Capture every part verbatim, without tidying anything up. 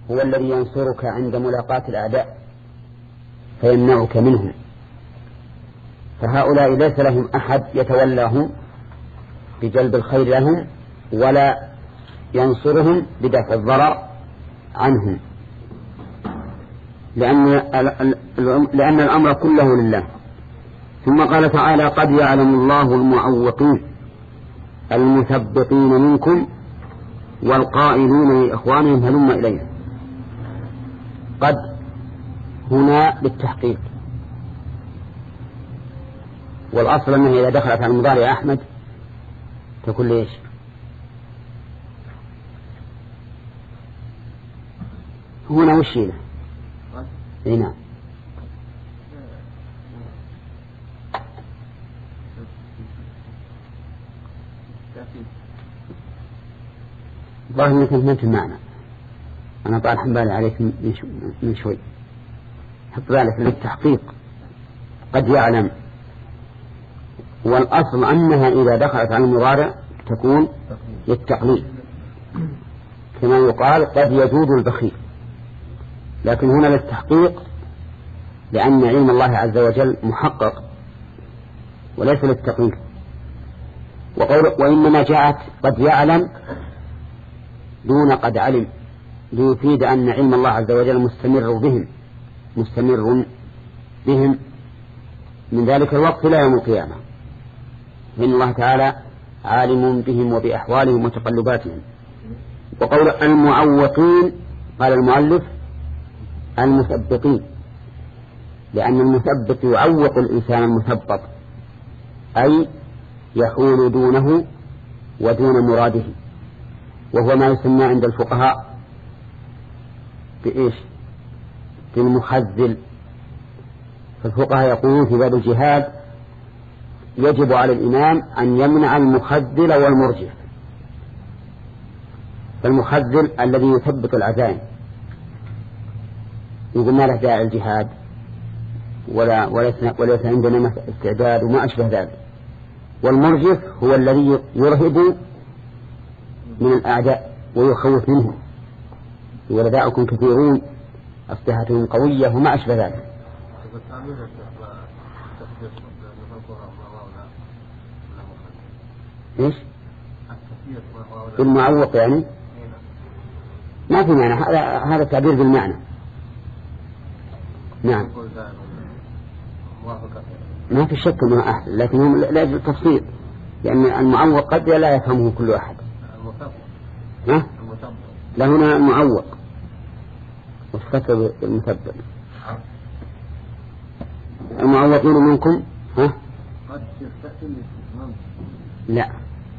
هو الذي ينصرك عند ملاقاة الأعداء فيمنعك منهم، فهؤلاء ليس لهم أحد يتولاهم بجلب الخير لهم ولا ينصرهم بدفع الضرر عنهم، لأن, لأن الأمر كله لله. ثم قال تعالى: قد يعلم الله المعوقين المثبطين منكم والقائلين لإخوانهم هلم إلينا. قد هنا للتحقيق، والأصل أنه إذا دخلت على المضارع يا أحمد تقول ليش؟ هنا وش له؟ هنا ظاهر أنك ما في المعنى. أنا طالع بالي عليك من شوي، حط ذلك للتحقيق. قد يعلم، والأصل أنها إذا دخلت على المضارع تكون للتقليل، كما يقال قد يجود البخيل، لكن هنا للتحقيق لأن علم الله عز وجل محقق وليس للتقليل. وقول وإنما جاءت قد يعلم دون قد علم ليفيد أن علم الله عز وجل مستمر بهم مستمر بهم من ذلك الوقت إلى يوم القيامة، إن الله تعالى عالم بهم وبأحوالهم وتقلباتهم. وقول المعوقين قال المؤلف المثبطين، لأن المثبط يعوق الإنسان المثبط، أي يحول دونه ودون مراده، وهو ما يسمى عند الفقهاء بإيش؟ بالمخذل. فالفقهاء يقولون في باب الجهاد يجب على الإمام أن يمنع المخذل والمرجف. فالمخذل الذي يثبت العزائم يقول ما له داعي الجهاد ولا وليس عندنا استعداد وما أشبه ذلك. والمرجف هو الذي يرهب من الأعداء ويخوف منهم، ولداؤكم كثيرون أسلحتهم قوية وما أشبه ذلك. إيش؟ المعوق يعني ما في معنى، هذا هذا تعبير بالمعنى. نعم ما في شك انه احسن، لكن لا يجوز التفصيل، لان المعوق قد لا يفهمه كل احد. ها؟ لا هنا المعوق وفتر المثبت. المعوقين منكم ها؟ لا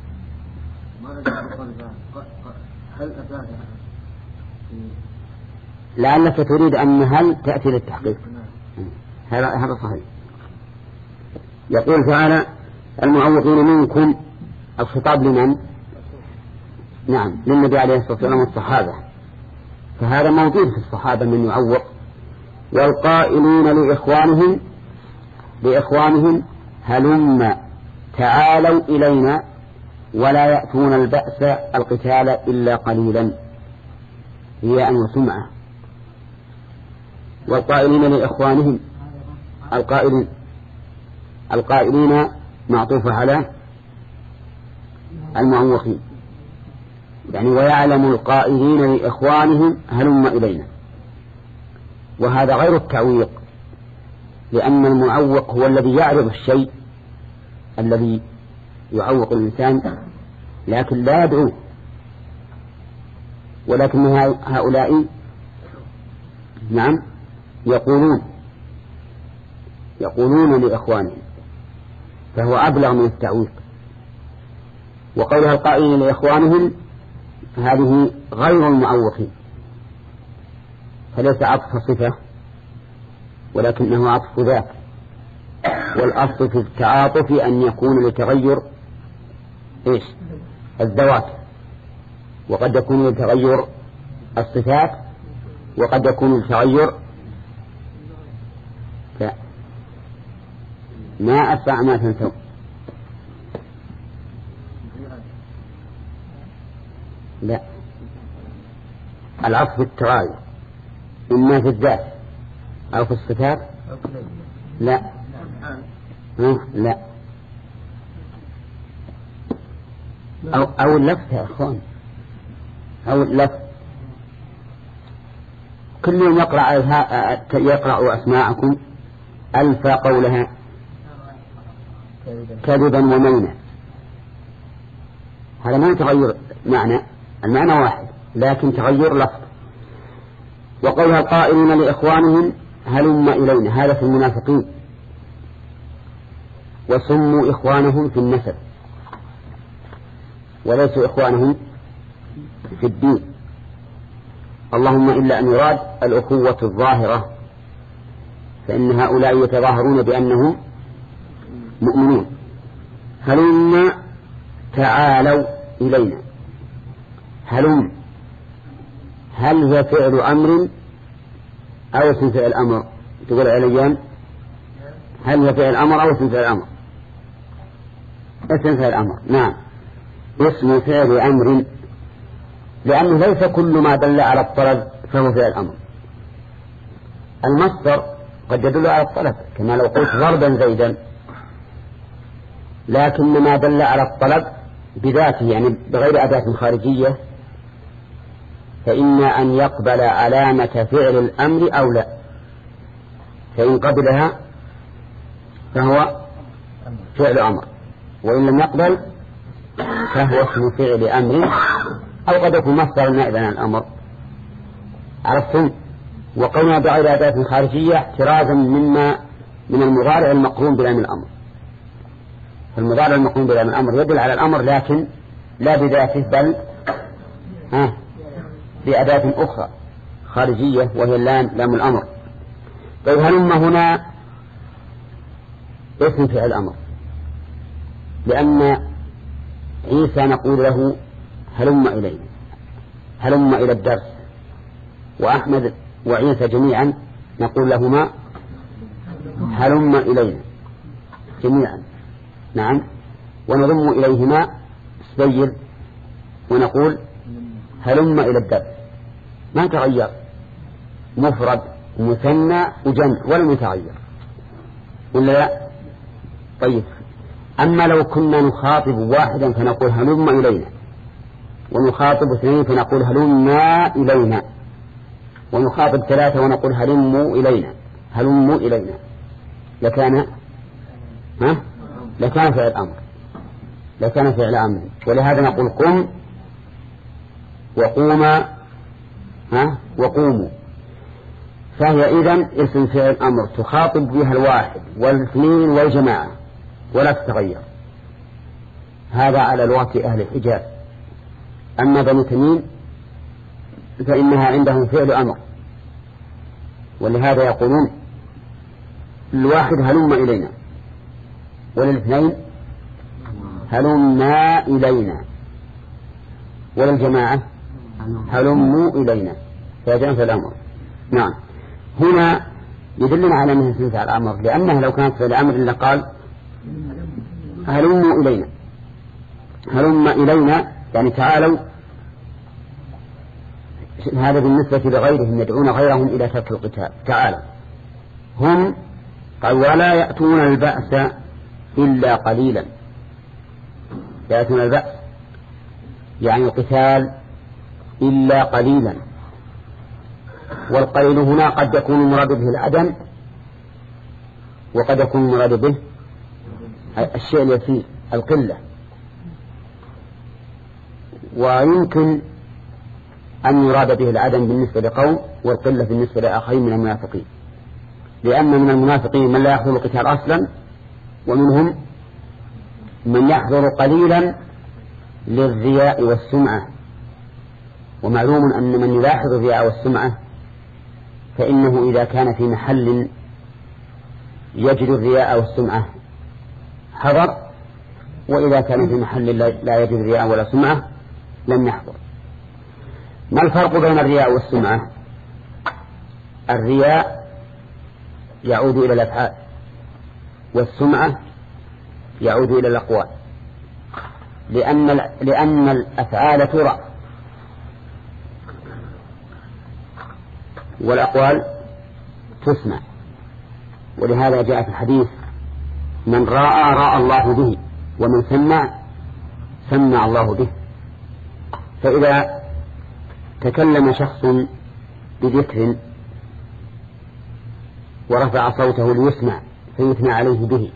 لعلك تريد أن هل تأتي للتحقيق، هذا هذا صحيح. يقول تعالى المعوقين منكم، الخطاب لمن؟ نعم للنبي عليه الصلاة والسلام والصحابة، فهذا موجود في الصحابة من يعوق. والقائلين لإخوانهم لإخوانهم هلم تعالوا إلينا ولا يأتون البأس القتال إلا قليلا رياء وسمعة. والقائلين لإخوانهم القائلين القائلين معطوف على المعوقين، يعني ويعلم القائلين لإخوانهم هلم إلينا، وهذا غير التعويق، لأن المعوق هو الذي يعرض الشيء الذي يعوق الإنسان لكن لا يدعوه، ولكن هؤلاء نعم يقولون يقولون لإخوانهم، فهو أبلغ من التعويق. وقولها القائلين لإخوانهم هذه غير المعوقين، فليس عطف صفة ولكنه عطف ذات، والأصل في التعاطف أن يكون لتغير إيش الذوات، وقد يكون لتغير الصفات، وقد يكون لتغير لا ما أسرع ما تنسوا. لا العطف بالتغاير إما في الذات أو في الصفات. لا لا أو, أو اللفظ يا أخوان، أو اللفظ. كل يوم يقرأ, يقرأ أسماعكم ألف قولها كذبا ومينا. هذا ما تغير معنى، المعنى واحد لكن تغير لفظ. وقولها القائلين لإخوانهم هلم إلينا، هذا في المنافقين، وسموا إخوانهم في النسب وليسوا إخوانهم في الدين، اللهم إلا أن يراد الأخوة الظاهرة، فإن هؤلاء يتظاهرون بأنهم مؤمنون. هلم تعالوا إلينا، هلم هل هي فعل أمر أو اسم فعل أمر؟ تقول عليان هل هي فعل أمر أو اسم فعل أمر؟ اسم فعل أمر، نعم اسم فعل أمر، لأنه ليس كل ما دل على الطلب فهو فعل أمر. المصدر قد يدل على الطلب كما لو قلت ضربا زيدا، لكن ما دل على الطلب بذاته يعني بغير أداة خارجية فإما أن يقبل علامة فعل الأمر أو لا، فإن قبلها فهو فعل أمر، وإن لم يقبل فهو اسم فعل أمر، أو قد يكون مصدر نائبا عن الأمر. عرفتم؟ وقلنا بغير أداة خارجية احترازا مما من المضارع المقرون بلام الأمر. المضارع المقرون بلام الأمر يدل على الأمر لكن لا بذاته بل ها بأداة أخرى خارجية وهي اللام لام الأمر. طيب هلم هنا اسم فعل الأمر، لأن عيسى نقول له هلم إلينا، هلم إلى الدرس، وأحمد وعيسى جميعا نقول لهما هلم إلينا جميعا، نعم، ونضم إليهما سبيل ونقول هلم إلى الدرس، ما تغير، مفرد مثنى وجمع ولم يتغير ولا لا؟ طيب أما لو كنا نخاطب واحدا فنقول هلم إلينا، ونخاطب اثنين فنقول هلما إلينا، ونخاطب ثلاثة ونقول هلموا إلينا، هلموا إلينا، لكان ها لكان فعل أمر، لكان فعل أمر. ولهذا نقول قم وقوما ها وقوموا، فهي إذن اسم فعل أمر تخاطب بها الواحد والاثنين والجماعة ولا تتغير. هذا على لغة أهل الحجاز. أما بني تميم فإنها عندهم فعل أمر، ولهذا يقولون الواحد هلم إلينا، وللاثنين هلما إلينا، وللجماعة هلموا إلينا، فيجعل في الأمر. نعم، هنا يدلنا على أنها اسم فعل أمر، لأنها لو كانت فعل أمر لقال هلموا إلينا، هلم إلينا يعني تعالوا. هذا بالنسبة لغيرهم يدعون غيرهم إلى ترك القتال. تعالوا هم قال ولا يأتون البأس إلا قليلا، يأتون البأس يعني القتال إلا قليلا، والقليل هنا قد يكون المراد به العدم وقد يكون المراد به الشيء اليسير القلة، ويمكن أن يراد به العدم بالنسبة لقوم والقلة بالنسبة لآخرين من المنافقين، لأن من المنافقين من لا يحضر القتال أصلا، ومنهم من يحضر قليلا للرياء والسمعة. ومعلوم أن من يلاحظ الرياء والسمعة فإنه إذا كان في محل يجد الرياء والسمعة حضر، وإذا كان في محل لا يجد الرياء ولا سمعة لم يحضر. ما الفرق بين الرياء والسمعة؟ الرياء يعود إلى الأفعال، والسمعة يعود إلى الأقوال، لأن, لأن الأفعال ترى والأقوال تسمع. ولهذا جاء في الحديث من رأى رأى الله به، ومن سمع سمع الله به. فإذا تكلم شخص بذكر ورفع صوته ليسمع فيثنى عليه به،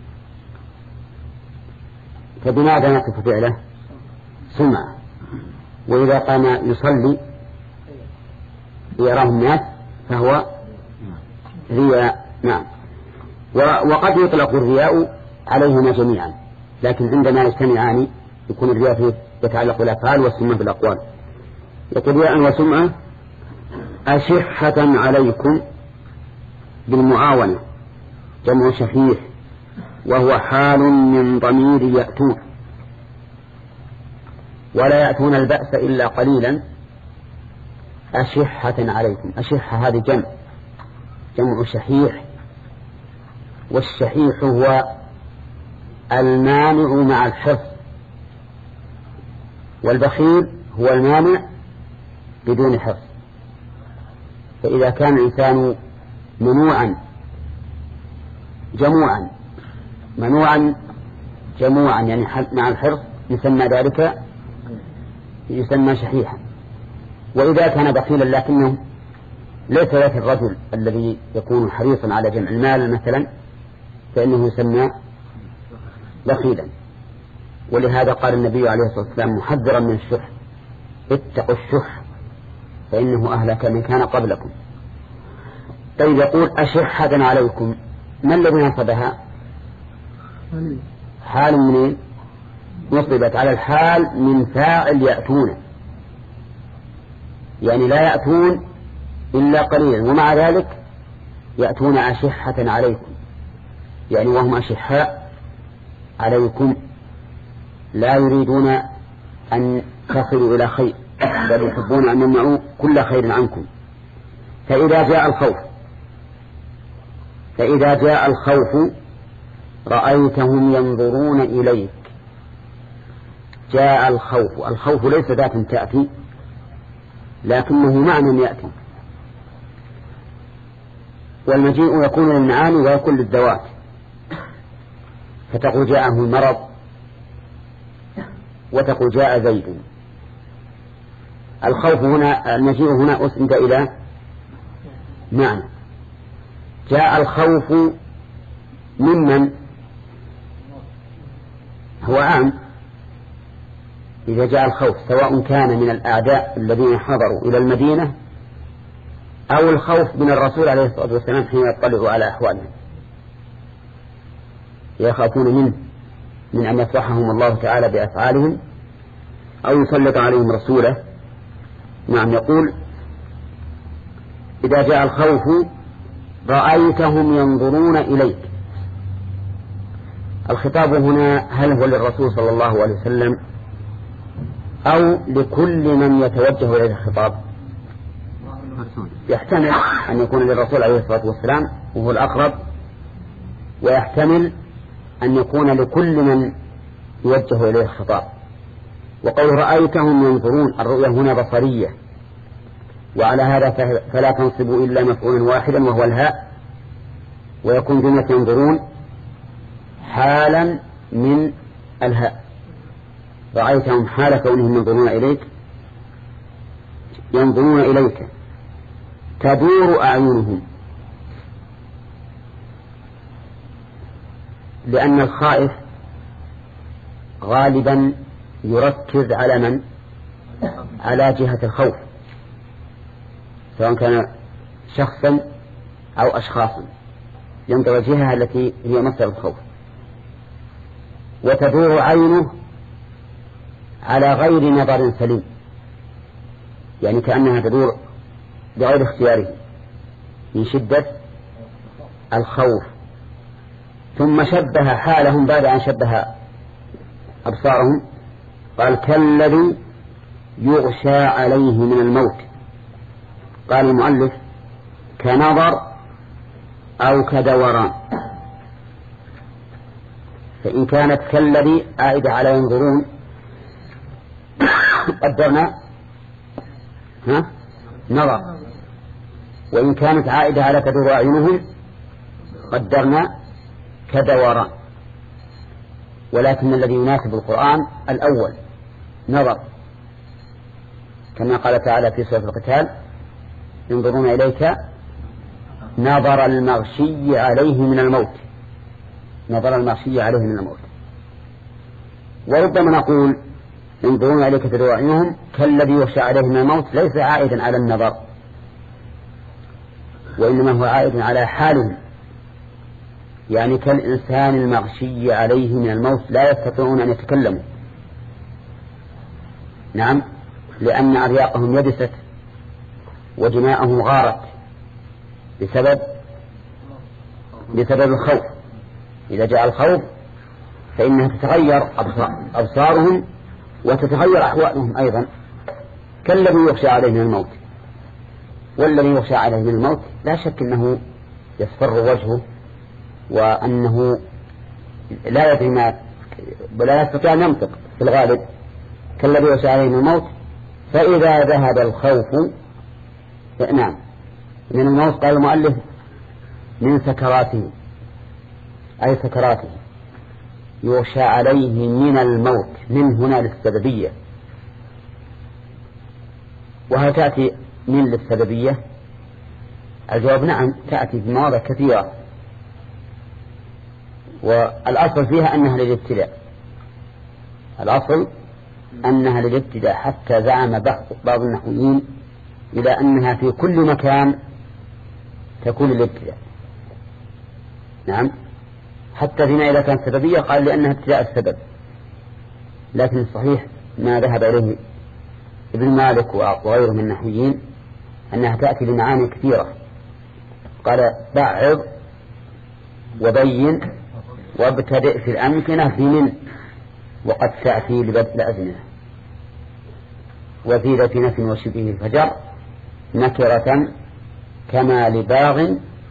فبماذا نصف فعله؟ سمع. وإذا قام يصلي ليراه الناس فهو رياء. نعم. وقد يطلق الرياء عليهما جميعا، لكن عندما يجتمعان يكون الرياء فيه يتعلق بالأفعال والسمع بالأقوال. يقول رياء وسمعة أشحة عليكم بالمعاونة جمع شحيح، وهو حال من ضمير يأتون، ولا يأتون البأس إلا قليلا. أشحة عليكم، أشحة هذه جمع جمع شحيح، والشحيح هو المانع مع الحرص، والبخيل هو المانع بدون حرص. فإذا كان الإنسان منوعا جموعا منوعا جموعا يعني مع الحرص يسمى ذلك يسمى شحيحا. وإذا كان بخيلا لكنه ليس ذاك الرجل الذي يكون حريصا على جمع المال مثلا فإنه يسمى بخيلا. ولهذا قال النبي عليه الصلاة والسلام محذرا من الشح: اتقوا الشح فإنه أهلك من كان قبلكم. طيب يقول أشحة عليكم، ما الذي نصبها؟ حال منين؟ نصبت على الحال من فاعل يأتون، يعني لا يأتون إلا قليلا، ومع ذلك يأتون أشحة عليكم، يعني وهم أشحاء عليكم لا يريدون أن تصلوا إلى خير، بل يحبون أن يمنعوا كل خير عنكم. فإذا جاء الخوف فإذا جاء الخوف رأيتهم ينظرون إليك. جاء الخوف، الخوف ليس ذات تأتي لكنه معنى يأتي، والمجيء يكون للمعاني ويكون للذوات. فتقول جاءه المرض، وتقول جاء زيد. الخوف هنا المجيء هنا أسند إلى معنى. جاء الخوف ممن هو عام. إذا جاء الخوف سواء كان من الأعداء الذين حضروا إلى المدينة أو الخوف من الرسول عليه الصلاة والسلام حين يطلعوا على أحوالهم، يخافون منه من أن يفضحهم الله تعالى بأفعالهم أو يسلط عليهم رسوله. نعم. يقول إذا جاء الخوف رأيتهم ينظرون إليك. الخطاب هنا هل هو للرسول صلى الله عليه وسلم أو لكل من يتوجه إليه الخطاب؟ يحتمل أن يكون للرسول عليه الصلاة والسلام وهو الأقرب، ويحتمل أن يكون لكل من يوجه إليه الخطاب. وقول رأيتهم ينظرون، الرؤية هنا بصرية، وعلى هذا فلا تنصب إلا مفعولا واحدا وهو الهاء، ويكون جملة ينظرون حالا من الهاء. رأيتهم حال كونهم ينظرون إليك ينظرون إليك تدور أعينهم، لأن الخائف غالبا يركز على من؟ على جهة الخوف، سواء كان شخصا أو أشخاصا، ينظر الجهة التي هي مصدر الخوف. وتدور عينه على غير نظر سليم، يعني كأنها تدور بغير اختياره من شدة الخوف. ثم شبه حالهم بعد أن شبه أبصارهم قال كالذي يغشى عليه من الموت. قال المؤلف كنظر أو كدوران، فإن كانت كالذي عائدة على ينظرون قدرنا ها نظر، وإن كانت عائدة على تدور أعينهم قدرنا كدوران، ولكن الذي يناسب القرآن الأول نظر، كما قال تعالى في سورة القتال ينظرون إليك نظر المغشي عليه من الموت، نظر المغشي عليه من الموت. وربما نقول ينظرون إليك تدور أعينهم كالذي يخشى عليه من الموت ليس عائدا على النظر، وإنما هو عائد على حالهم، يعني كالإنسان المغشي عليه من الموت لا يستطيعون أن يتكلموا. نعم، لأن أرياقهم يبست ودماءهم غارت بسبب بسبب الخوف. إذا جاء الخوف فإنها تتغير أبصارهم وتتغير أحوالهم أيضا كالذي يخشى عليه من الموت. والذي يخشى عليه من الموت لا شك أنه يصفر وجهه وأنه لا يدري ما ولا يستطيع أن ينطق في الغالب كالذي يخشى عليه من الموت. فإذا ذهب الخوف نعم من الموت قال المؤلف من سكراته أي سكراته يخشى عليه من الموت، من هنا للسببية. وهل تأتي من للسببية؟ الجواب نعم، تأتي في مواضع كثيرة، والأصل فيها أنها للابتداء، الأصل أنها للابتداء، حتى زعم بعض النحويين إلى أنها في كل مكان تكون للابتداء. نعم، حتى فيما إذا كانت سببية قال لأنها ابتداء السبب، لكن الصحيح ما ذهب إليه ابن مالك وغيره من النحويين أنها تأتي لمعاني كثيرة. قال بعض وبين وابتدئ في الأمكنة في من، وقد تأتي لبدء الأزمنة، وزيد في نفي وشبه الفجر نكرة كما لباغ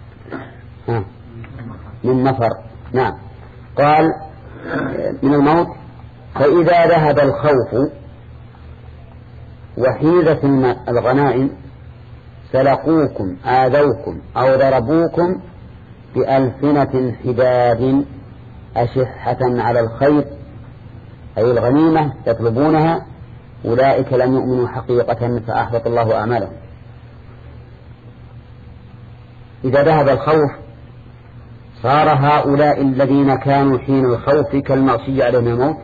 من نفر. نعم، قال من الموت فإذا ذهب الخوف وحيدت الغنائم سلقوكم آذوكم أو ضربوكم بألسنة حداد أشحة على الخير أي الغنيمة يطلبونها، أولئك لم يؤمنوا حقيقة فأحبط الله أعمالهم. إذا ذهب الخوف صار هؤلاء الذين كانوا حين الخوف كالمغشي عليهم الموت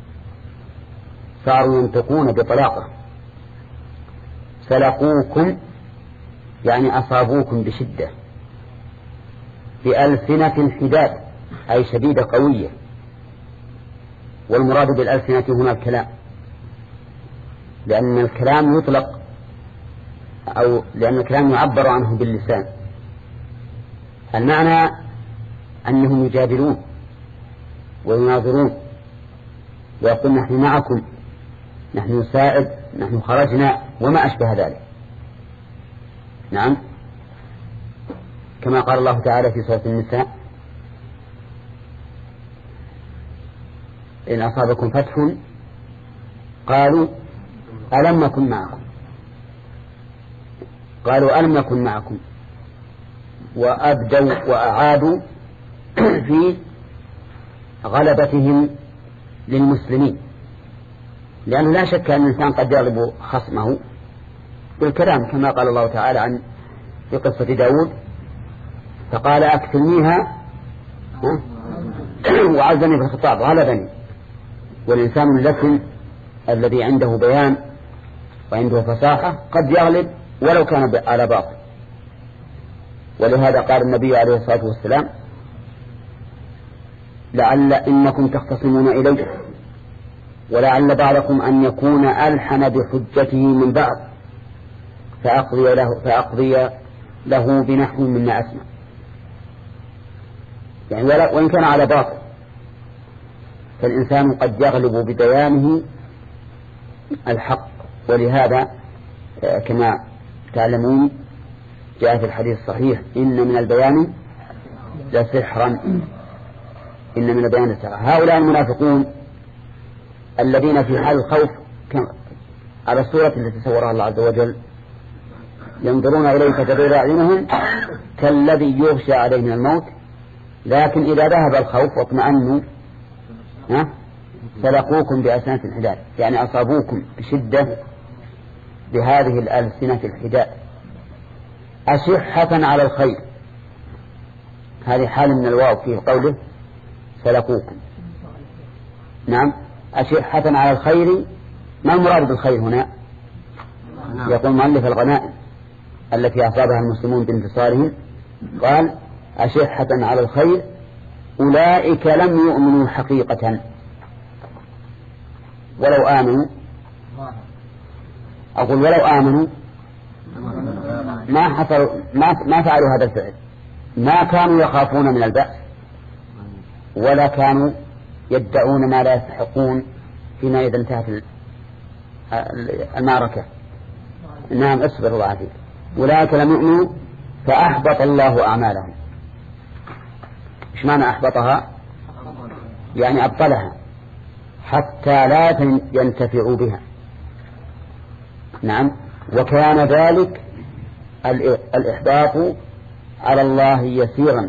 صاروا ينطقون بطلاقة. سلقوكم يعني أصابوكم بشدة، بألسنة حداد أي شديدة قوية، والمراد بالألسنة هنا الكلام، لأن الكلام يطلق أو لأن الكلام يعبر عنه باللسان. المعنى أنهم يجادلون ويناظرون ويقول نحن معكم، نحن نساعد، نحن خرجنا وما أشبه ذلك. نعم، كما قال الله تعالى في سورة النساء إن أصابكم فتح قالوا ألم نكن معكم، قالوا ألم نكن معكم، وأبدوا وأعادوا في غلبتهم للمسلمين، لأنه لا شك أن الإنسان قد يغلب خصمه بالكلام، كما قال الله تعالى عن في قصة داود فقال أكثرنيها وعزني في الخطاب غلبني. والإنسان اللسن الذي عنده بيان وعنده فصاحة قد يغلب ولو كان على باطل. ولهذا قال النبي عليه الصلاة والسلام لعل إنكم تختصمون إليه ولعل بعضكم أن يكون ألحن بحجته من بعض فأقضي له, فأقضي له بنحو مما أسمع، يعني وإن كان على باطل فالإنسان قد يغلب ببيانه الحق. ولهذا كما تعلمون جاء في الحديث الصحيح إن من البيان لسحرا، إن من البيان لسحرا. هؤلاء المنافقون الذين في حال الخوف على الصورة التي صورها الله عز وجل ينظرون إليك تدور أعينهم كالذي يغشى عليه من الموت، لكن إذا ذهب الخوف واطمأنوا سلقوكم بأسنة الحداد، يعني أصابوكم بشدة بهذه الألسنة الحداد. أشحة على الخير، هذه حال من الواو في قوله سلقوكم. نعم، أشحة على الخير. ما المراد بالخير هنا؟ يقول مؤلف الغنائم التي أصابها المسلمون بانتصارهم، قال أشحة على الخير أولئك لم يؤمنوا حقيقة ولو آمنوا. أقول ولو آمنوا ما حصلوا ما ما فعلوا هذا الفعل، ما كانوا يخافون من البأس ولا كانوا يدعون ما لا يستحقون فيما إذا انتهت المعركة. نعم، اصبر الله عليك. أولئك لم يؤمنوا فأحبط الله أعمالهم. إيش معنى أحبطها؟ يعني أبطلها حتى لا ينتفعوا بها. نعم، وكان ذلك الإحباط على الله يسيرا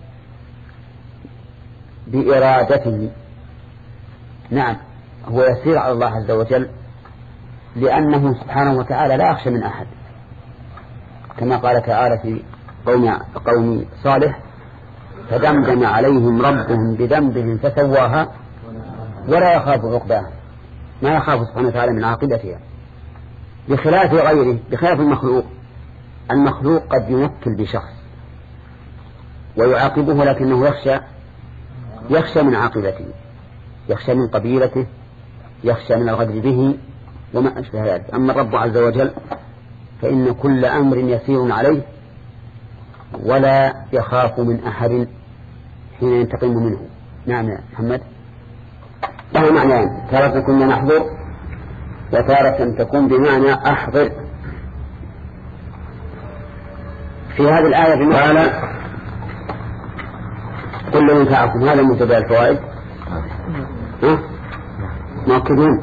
بإرادته. نعم، هو يسير على الله عز وجل لأنه سبحانه وتعالى لا يخشى من أحد، كما قال تعالى في قوم, قوم صالح فدمدم عليهم ربهم بذنبهم فسواها ولا يخاف عقباها، ما يخاف سبحانه وتعالى من عاقبتها، بخلاف غيره، بخلاف المخلوق. المخلوق قد يمثل بشخص ويعاقبه لكنه يخشى يخشى من عاقبته، يخشى من قبيلته، يخشى من الغدر به وما أشبه ذلك. أما الرب عز وجل فإن كل أمر يسير عليه ولا يخاف من أحد حين ينتقم منه. نعم يا محمد. له معنيان، تارة كنا نحضر وتارة تكون بمعنى أحضر. في هذه الآية بمعنى كل ينفعكم، هذا منتدى الفوائد. ها مؤكدون.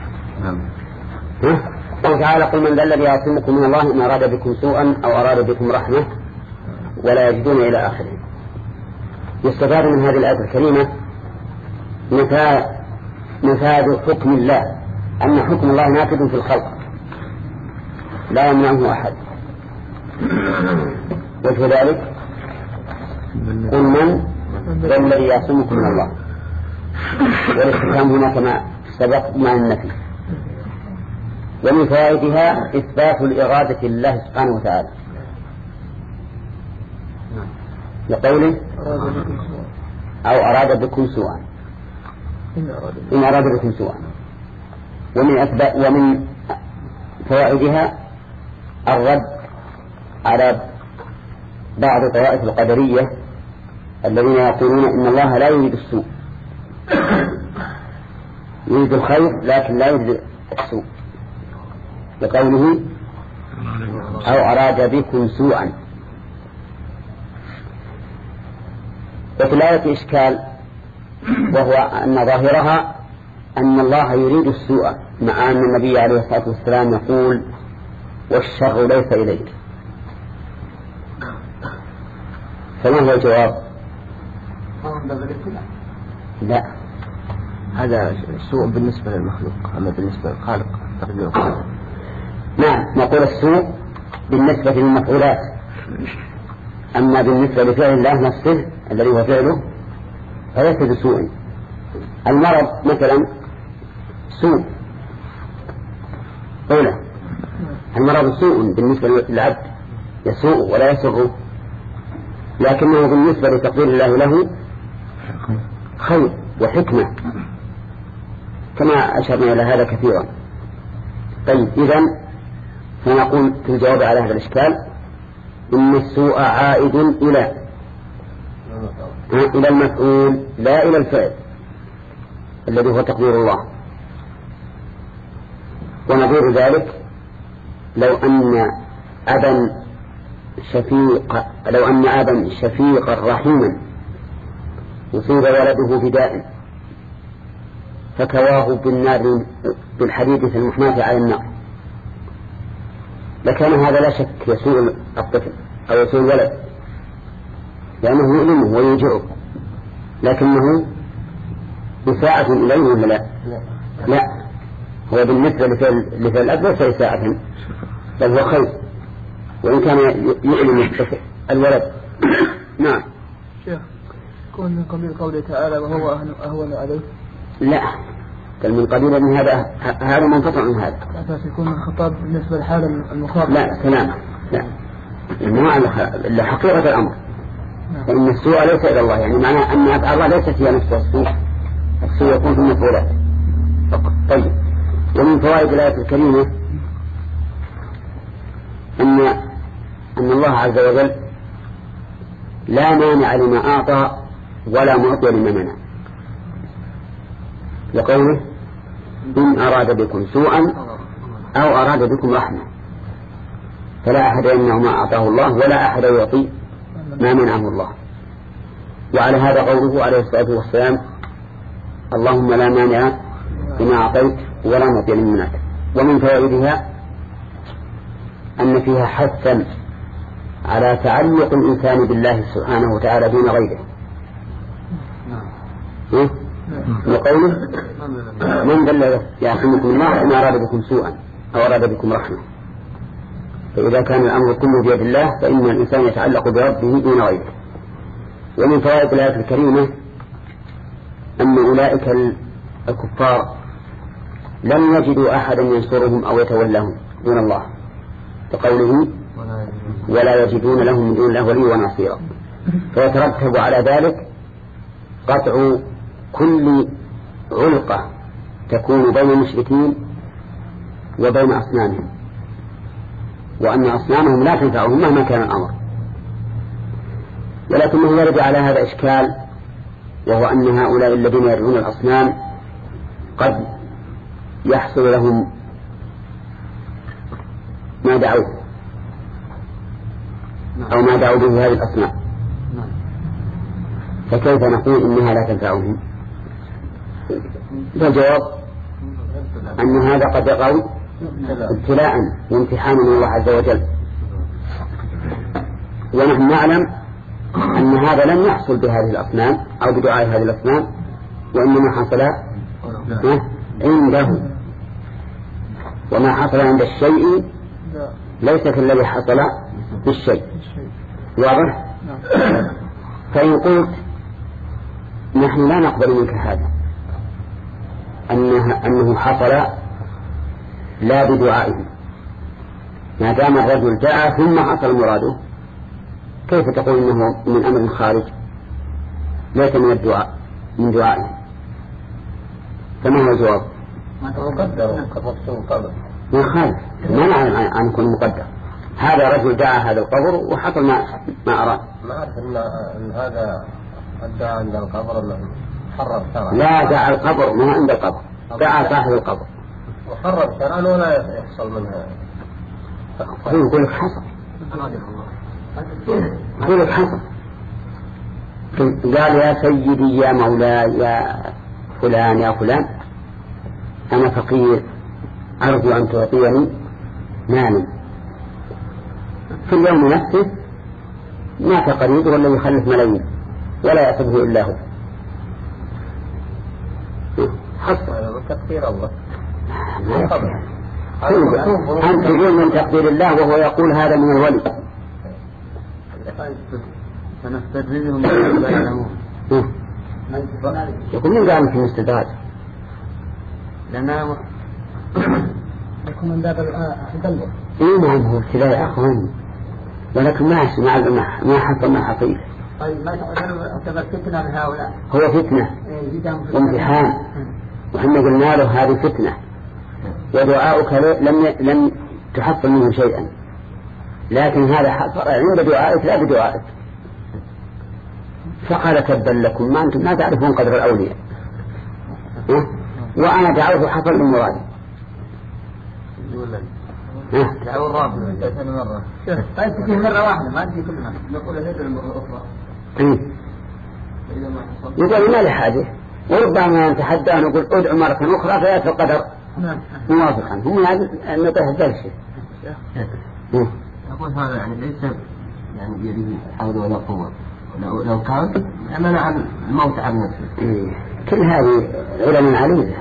ها الله تعالى قل من ذا الذي يعصمكم من الله إن أراد بكم سوءا أو أراد بكم رحمة ولا يجدون إلى آخره. يستفاد من هذه الآية الكريمة نفاذ حكم الله، أن حكم الله نافذ في الخلق لا يمنعه أحد. وجه ذلك قل من ذا الذي يعصمكم من الله، والاستفهام هنا كما سبق مع النفي. ومن فوائدها إثبات الإرادة لله سبحانه وتعالى لقوله أو أراد بكم سوءا، إن أراد بكم سوءا. ومن أثبات ومن فوائدها الرد على بعض طوائف القدرية الذين يقولون إن الله لا يريد السوء، يريد الخير لكن لا يريد السوء، لقوله أو أراد بكم سوءا. وفي الآية إشكال، وهو أن ظاهرها أن الله يريد السوء، مع أن النبي عليه الصلاة والسلام يقول والشر ليس إليك. فما هو الجواب؟ لا، هذا سوء بالنسبة للمخلوق، أما بالنسبة للخالق تقديره. نعم، نقول السوء بالنسبة للمفعولات، أما بالنسبة لفعل الله نفسه الذي هو فعله فليس بسوء. المرض مثلا سوء أولى، المرض سوء بالنسبة للعبد، يسوء ولا يسره، لكنه بالنسبة لتقدير الله له خير وحكمة، كما أشرنا إلى هذا كثيرا. طيب، إذن فنقول في الجواب على هذا الإشكال إن السوء عائد إلى إلى المفعول لا إلى الفعل الذي هو تقدير الله. ونظير ذلك لو أن أبا شفيق لو أن أبا شفيقا رحيما يصيب ولده بداء فكواه بالنار بالحديد في المحماة على النار، لكان هذا لا شك يسوء الطفل أو يسوء الولد لأنه يؤلمه ويوجعه، لكنه إساءة إليه ولا لا؟ لا، هو بالنسبة لفعل الأب ليس إساءة بل هو خير، وإن كان يؤلم الولد. نعم. شيخ يكون من قبيل قوله تعالى وهو أهون عليه؟ لا، بل من قبيل أن هذا هذا منقطع من هذا. أساس يكون الخطاب بالنسبة لحال المخاطب. لا سلام، لا، إنه إلا حقيقة الأمر. فإن السوء ليس إلى الله، يعني معناه أن أفعال الله ليست هي نفس السوء، السوء يكون في المفعولات فقط. طيب، ومن فوائد الآية الكريمة أن أن الله عز وجل لا مانع لما أعطى ولا معطي لما منع، لقوله إن أراد بكم سوءا أو أراد بكم رحمة، فلا أحد يمنع ما أعطاه الله ولا أحد يعطي ما منعه الله. وعلى هذا قوله عليه الصلاة والسلام اللهم لا مانع لما أعطيت ولا معطي لما منعت. ومن فوائدها أن فيها حثا على تعلق الإنسان بالله سبحانه وتعالى دون غيره، وقوله من ذل يعصمكم الله إن أراد بكم سوءا أو أراد بكم رحمة. فإذا كان الأمر كله بيد الله فإن الإنسان يتعلق بربه دون غيره. ومن فوائد الآية الكريمة أن أولئك الكفار لم يجدوا أحدا ينصرهم أو يتولهم دون الله، كقوله ولا يجدون لهم من دون الله وليا ونصيرا. فيترتب على ذلك قطع كل علقة تكون بين المشركين وبين أصنامهم، وأن أصنامهم لا تنفعهم مهما كان الأمر. ولكنه يرد على هذا إشكال، وهو أن هؤلاء الذين يدعون الأصنام قد يحصل لهم ما دعوه أو ما دعوا به هذه الأصنام، فكيف نقول إنها لا تنفعهم؟ فالجواب أن هذا قد يقع ابتلاء وامتحان من الله عز وجل، ونحن نعلم أن هذا لم يحصل بهذه الأصنام أو بدعاء هذه الأصنام، وإنما حصل عنده، وما حصل عند الشيء ليس كالذي حصل بالشيء. واضح؟ فإن قلت نحن لا نقبل منك هذا أنه, أنه حصل لا بدعائه، ما دام الرجل دعا ثم حصل مراده، كيف تقول إنه من أمر خارج ليس من الدعاء من دعائه؟ فما هو الجواب؟ ما تقدر قدر ما خالف، ما نعلم أن يكون مقدر. هذا رجل دعا هذا القبر وحصل ما ما أراد. ما أعرف أن هذا الدعاء عند القبر أنه حرم شرعا. لا، دعا القبر ما عند القبر، دعا صاحب القبر وحرم شرعا ولا يحصل منها. يقول لك حصل، يقول لك حصل. قال يا سيدي يا مولاي يا فلان يا فلان أنا فقير أرجو أن تعطيني مالي. في اليوم نفسه مات قريبه والذي يخلف ملايين ولا يعتبه إلا هو. حصل تقدير الله. أنت تقول من تقدير الله وهو يقول هذا من الولي. سنستدرجهم من بينهم. يقول من قام في الاستدراج؟ لأنه يكون من باب التدلل. إيه نعم، هو ابتلاء يا أخوان، ولكن ما ما ما حصل ما حصل. طيب ما تعتبر فتنة لهؤلاء؟ هو فتنة وامتحان، وحنا قلنا له هذه فتنة ودعاؤك لم لم تحصل منه شيئا، لكن هذا حصل عند دعائك لا بدعائك. فقال تبا لكم ما أنتم لا تعرفون قدر الأولياء، وأنا دعوت حصل من مرادي. دعوا الرابع ثاني مرة. طيب تجي مرة واحدة ما تجي كل مرة. نقول هذا المرة أخرى. يقول ما له حاجة، وربما نتحدى نقول ادعو مرة أخرى فيأتي القدر موافقا. هم هذا النطيح الدرس أقول هذا يعني ليس يعني بيده حول ولا قوة، لو لو كان منع الموت عن نفسه. إيه. كل هذه علم عليم.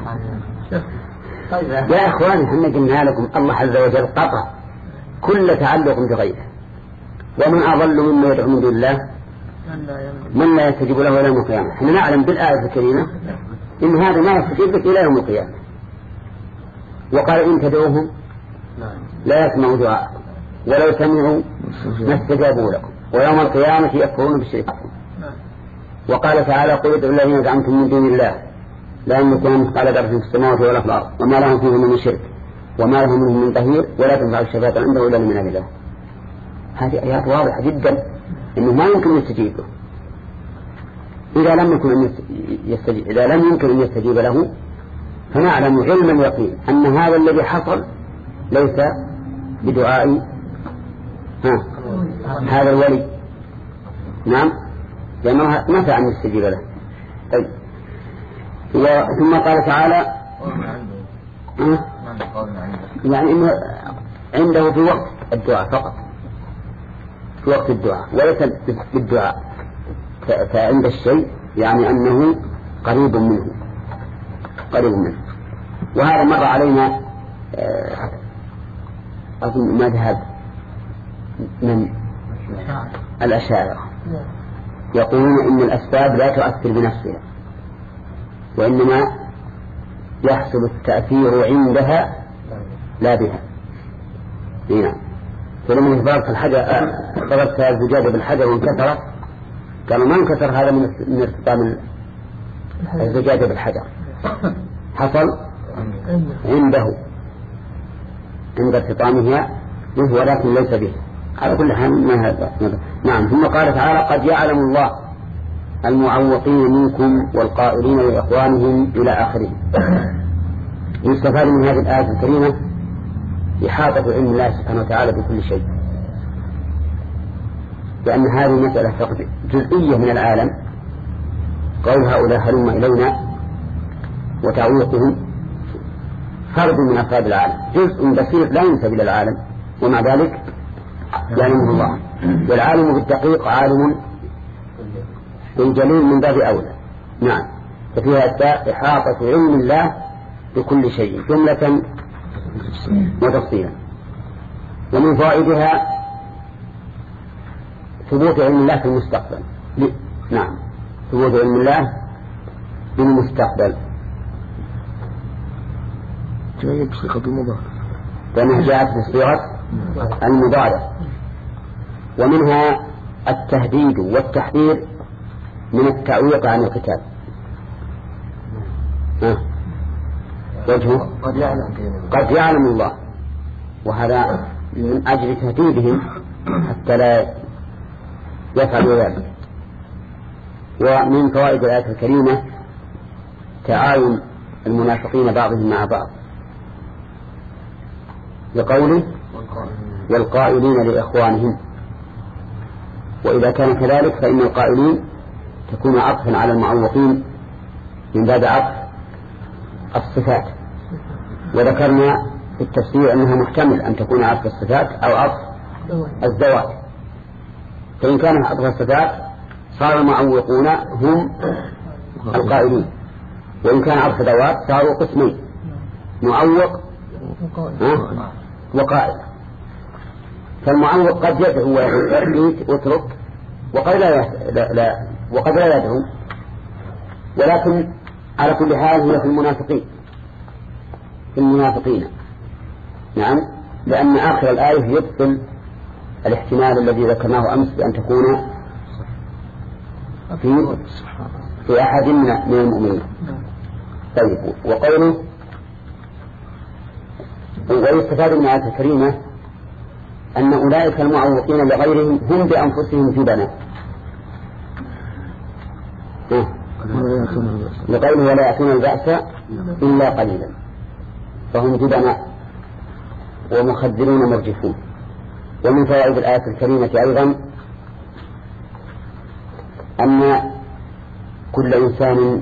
يا إخواني احنا قلنا لكم الله عز وجل قطع كل تعلق بغيره، ومن أضل مما يدعو من دون الله من لا يستجيب له إلى يوم القيامة. احنا نعلم بالآية الكريمة إن هذا ما يستجيب لك إلى يوم القيامة. وقال إن تدعوهم لا يسمعوا دعاءكم ولو سمعوا ما استجابوا لكم ويوم القيامة يكفرون بشرككم. وقال تعالى قل ادعوا الذين زعمتم من دون الله لا يملكون مثقال ذرة في السماوات ولا في الأرض وما لهم فيه من شرك وما لهم منهم من ظهير ولا تنفع الشفاعة عنده إلا لمن أذن له. هذه آيات واضحة جدا إنه ما يمكن يستجيب له. إذا لم يكن أن يستجيب إذا لم يمكن أن يستجيب له فنعلم علما يقين أن هذا الذي حصل ليس بدعاء ها هذا الولي. نعم لأنه نفع أن يستجيب له. طيب ثم قال تعالى يعني إنه عنده في وقت الدعاء فقط، في وقت الدعاء وليس بالدعاء. فعند الشيء يعني أنه قريب منه قريب منه. وهذا مر علينا أظن مذهب من الأشاعرة يقولون إن الأسباب لا تؤثر بنفسها وإنما يحصل التأثير عندها لا بها. هنا فلما ضربت الحجر ضربت الزجاجة بالحجر وانكسرت قالوا ما انكسر هذا من ارتطام الزجاجة بالحجر، حصل عنده عند ارتطامها به ولكن ليس به. على كل حال ما هذا. نعم. ثم قال تعالى قد يعلم الله المعوقين منكم والقائلين لإخوانهم إلى آخره. يستفاد من هذه الآية الكريمة إحاطة علم الله سبحانه وتعالى بكل شيء، لأن هذه مسألة فقط جزئية من العالم. قول هؤلاء هلم إلينا وتعويقهم فرد من أفراد العالم، جزء بسيط لا ينسب إلى العالم ومع ذلك يعلمه الله. والعالم بالدقيق عالم بالجليل من باب أولى. نعم. ففيها إحاطة علم الله بكل شيء جملة وتفصيلا. ومن فوائدها ثبوت علم الله في المستقبل. نعم ثبوت علم الله في المستقبل جاءت بصيغة المضارع كما جاءت بصيغة المضارع. ومنها التهديد والتحذير من التعويق عن القتال. ها وجهه قد يعلم الله، وهذا من أجل تهديدهم حتى لا يفعلوا ذلك. ومن فوائد الآية الكريمة تعاون المنافقين بعضهم مع بعض لقوله والقائلين لإخوانهم. وإذا كان كذلك فإن القائلين تكون عطفا على المعوقين من باب عطف الصفات، وذكرنا في التفسير أنها محتمل أن تكون عطف الصفات أو عطف الذوات. فإن كان عطف الصفات صار المعوقون هم القائلين، وإن كان عطف ذوات صاروا قسمين معوق وقائل. فالمعوق قد يدعو ويقول اترك وقد لا, لا, لا وقد لا يدعو، ولكن على كل حال هي في المنافقين في المنافقين. نعم لأن آخر الآية يبطل الاحتمال الذي ذكرناه أمس بأن تكون في في أحد من المؤمنين. طيب وقوله ويستفاد من الآية الكريمة أن أولئك المعوقين لغيرهم هم بأنفسهم جبناء، لقوله ولا يأتون البأس إلا قليلا، فهم جبناء ومخدرون مرجفون. ومن فوائد الآية الكريمة أيضا أن كل إنسان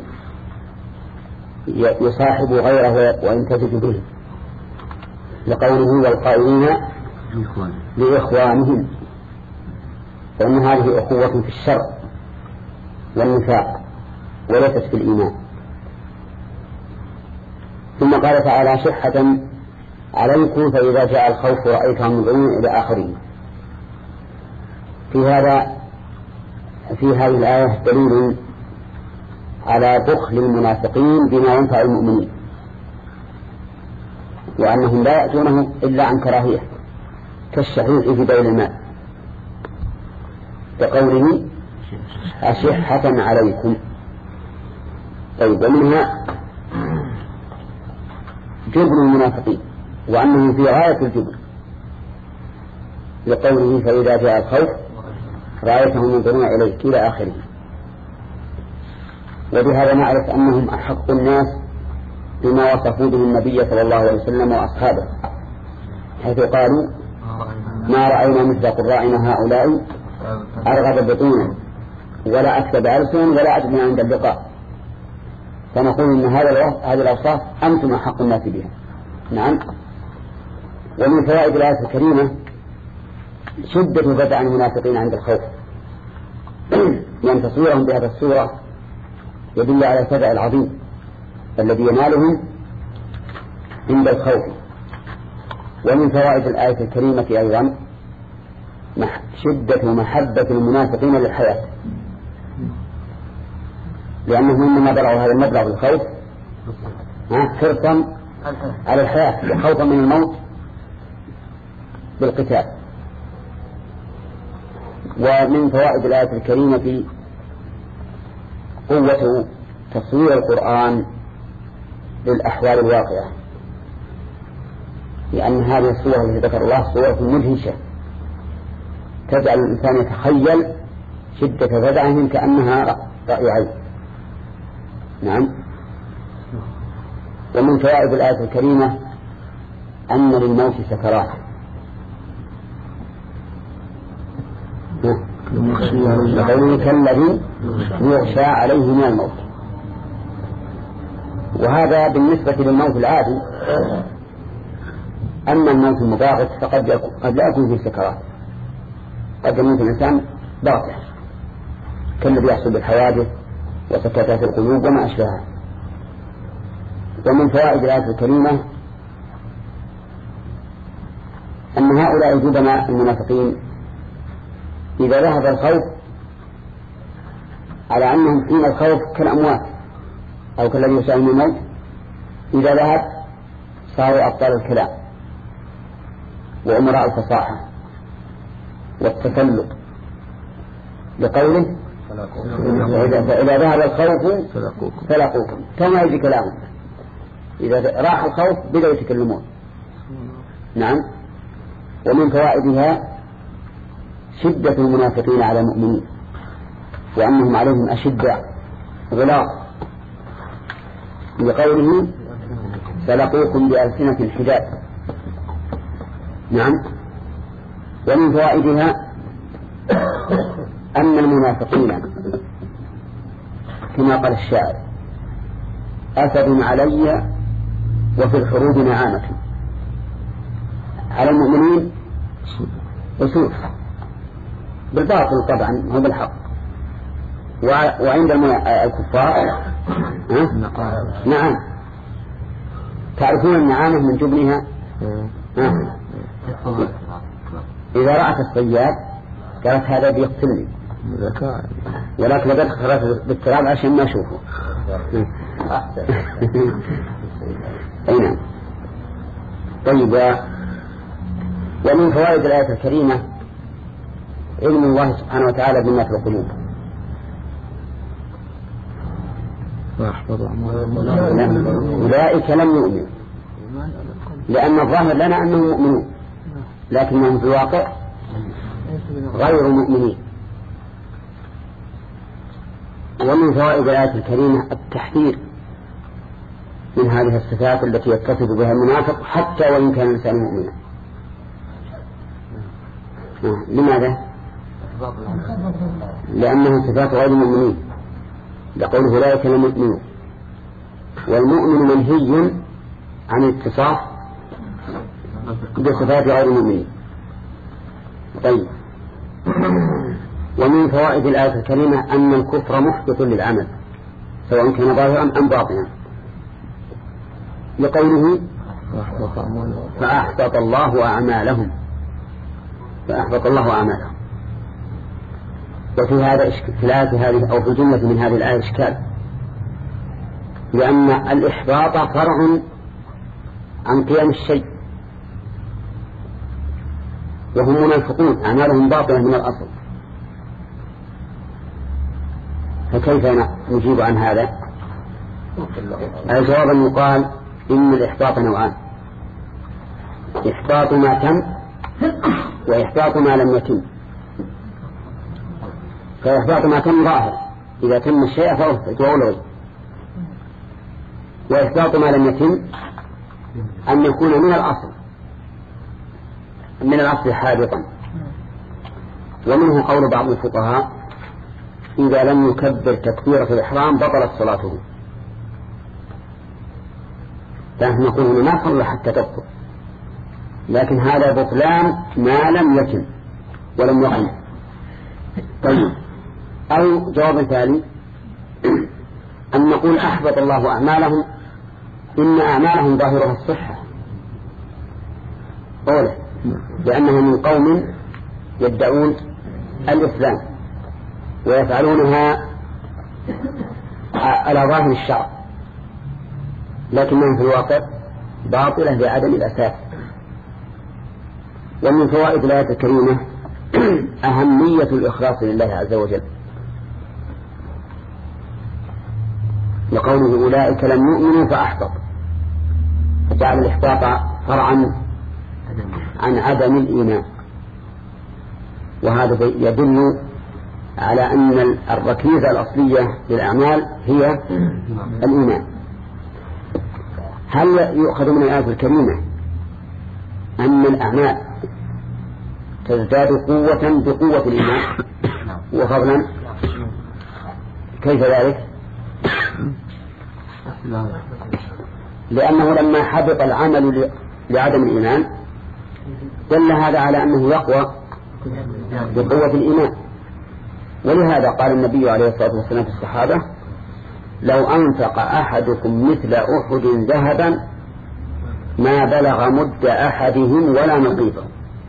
يصاحب غيره وينتفج به، لقوله والقائلين لإخوانهم، وأن هذه أخوة في الشر والنفاق وليست في الإيمان. ثم قال تعالى شحة عليكم فإذا جاء الخوف رأيتهم يدعون إلى آخرين. في هذا في هذه الآية دليل على بخل المنافقين بما ينفع المؤمنين، وأنهم لا يأتونه إلا عن كراهية كالشحيح في بذل المال، كقوله أشحة عليكم. طيب، ومنها جبن المنافقين وأنهم في غاية الجبن، لقوله فإذا جاء الخوف رأيتهم ينظرون إليك إلى آخره. وبهذا نعرف أنهم أحق الناس بما وصفوا به النبي صلى الله عليه وسلم وأصحابه، حيث قالوا ما رأينا مثل قرائنا هؤلاء أرغب بطونا ولا أكتب ألسنا ولا أجبنا عند اللقاء، فنقول إن هذه الأوصاف أنتم أحق الناس بها. نعم. ومن فوائد الآية الكريمة شدة بدع المنافقين عند الخوف، لأن تصويرهم بهذا الصورة يدل على الفزع العظيم الذي ينالهم عند الخوف. ومن فوائد الآية الكريمة أيضا شدة محبة المنافقين للحياة، لأنهم إنما بلغوا هذا المبلغ بالخوف حرصا على الحياة وخوفا من الموت بالقتال. ومن فوائد الآية الكريمة قوة تصوير القرآن للأحوال الواقعة، لأن هذه الصورة التي ذكر الله صورة مدهشة تجعل الإنسان يتخيل شدة فزعهم كأنها رأي عين. نعم. ومن فوائد الآية الكريمة أن للموت سكرات، لقوله كالذي يغشى عليه من الموت. وهذا بالنسبة للموت العادي. أما الموت المباغت فقد قد لا يكون فيه سكرات، قد يموت الإنسان باطح كالذي يحصل بالحوادث وسكتات القلوب وما أشبهها. ومن فوائد الآية الكريمة أن هؤلاء جبناء المنافقين إذا ذهب الخوف على أنهم حين الخوف كالأموات أو كالذي يسأل الموت، إذا ذهب صاروا أبطال الكلام وأمراء الفصاحة والتسلط، لقوله فإذا ذهب الخوف فلقوكم كما يجي كلامهم. إذا راح الخوف بدأوا يتكلمون. نعم. ومن فوائدها شدة المنافقين على المؤمنين وأنهم عليهم أشداء غلاظ، لقوله فلقوكم بألسنة الحداد. نعم. ومن فوائدها أن المنافقين كما قال الشاعر أسد علي وفي الحروب نعامة، على المؤمنين أسود بالباطل طبعا هو بالحق، وعند الكفار نعم. تعرفون النعامة من جبنها إذا رأت الصياد قالت هذا بيقتلني، ولكن لقد خرجت بالتراب عشان ما أشوفه. أي نعم. طيب. ومن فوائد الآية الكريمة علم الله سبحانه وتعالى بما في القلوب. أولئك لم يؤمنوا، لأن الظاهر لنا أنهم مؤمنون لكنهم في الواقع غير مؤمنين. ومن فوائد الآية الكريمة التحذير من هذه الصفات التي يتصف بها المنافق حتى وإن كان الإنسان مؤمنا. لماذا؟ لأنها صفات غير المؤمنين، لقوله أولئك لم يؤمنوا، والمؤمن منهي عن الاتصاف بصفات غير المؤمنين. طيب. ومن فوائد الآية الكريمة أن الكفر محبط للعمل سواء كان ظاهرا أم باطنا، لقوله فأحبط الله أعمالهم فأحبط الله أعمالهم. وفي هذا في هذه أو في جملة من هذه الآية إشكال، لأن الإحباط فرع عن قيام الشيء، وهم منافقون أعمالهم باطلة من الأصل، فكيف نجيب عن هذا؟ الجواب أن يقال إن الإحباط نوعان: إحباط ما تم وإحباط ما لم يتم. فإحباط ما تم ظاهر، إذا تم الشيء فأحبط وأولوي، وإحباط ما لم يتم أن يكون من الأصل من الأصل حابطا. ومنه قول بعض الفقهاء إذا لم يكبر تكبيرة الإحرام بطلت صلاته، فنحن نقول ما صلى حتى تبطل، لكن هذا بطلان ما لم يتم ولم يقم. طيب. أو جواب ثاني أن نقول أحبط الله أعمالهم إن أعمالهم ظاهرها الصحة أولا، لأنهم من قوم يدعون الإسلام ويفعلونها على ظاهر الشرع، لكنهم في الواقع باطلة لعدم الأساس. ومن فوائد الآية الكريمة أهمية الإخلاص لله عز وجل، لقوله أولئك لم يؤمنوا فأحبط، فجعل الإحباط فرعا عن عدم الإيمان. وهذا يدل على أن الركيزة الأصلية للأعمال هي الإيمان. هل يؤخذ من الآية الكريمة أن الأعمال تزداد قوة بقوة الإيمان وفضلا؟ كيف ذلك؟ لأنه لما حبط العمل لعدم الإيمان دل هذا على أنه يقوى بقوة الإيمان. ولهذا قال النبي عليه الصلاة والسلام في الصحابة لو أنفق أحدكم مثل أحد ذهبا ما بلغ مد أحدهم ولا نقيضه.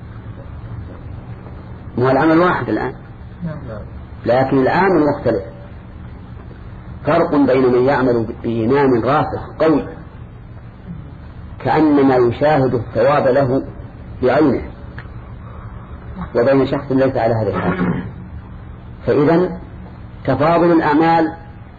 هو العمل واحد الآن، لكن العمل مختلف. فرق بين من يعمل بإيمان راسخ قوي كأنما يشاهد الثواب له بعينه، وبين شخص ليس على هذا الحال. فإذا تفاضل الأعمال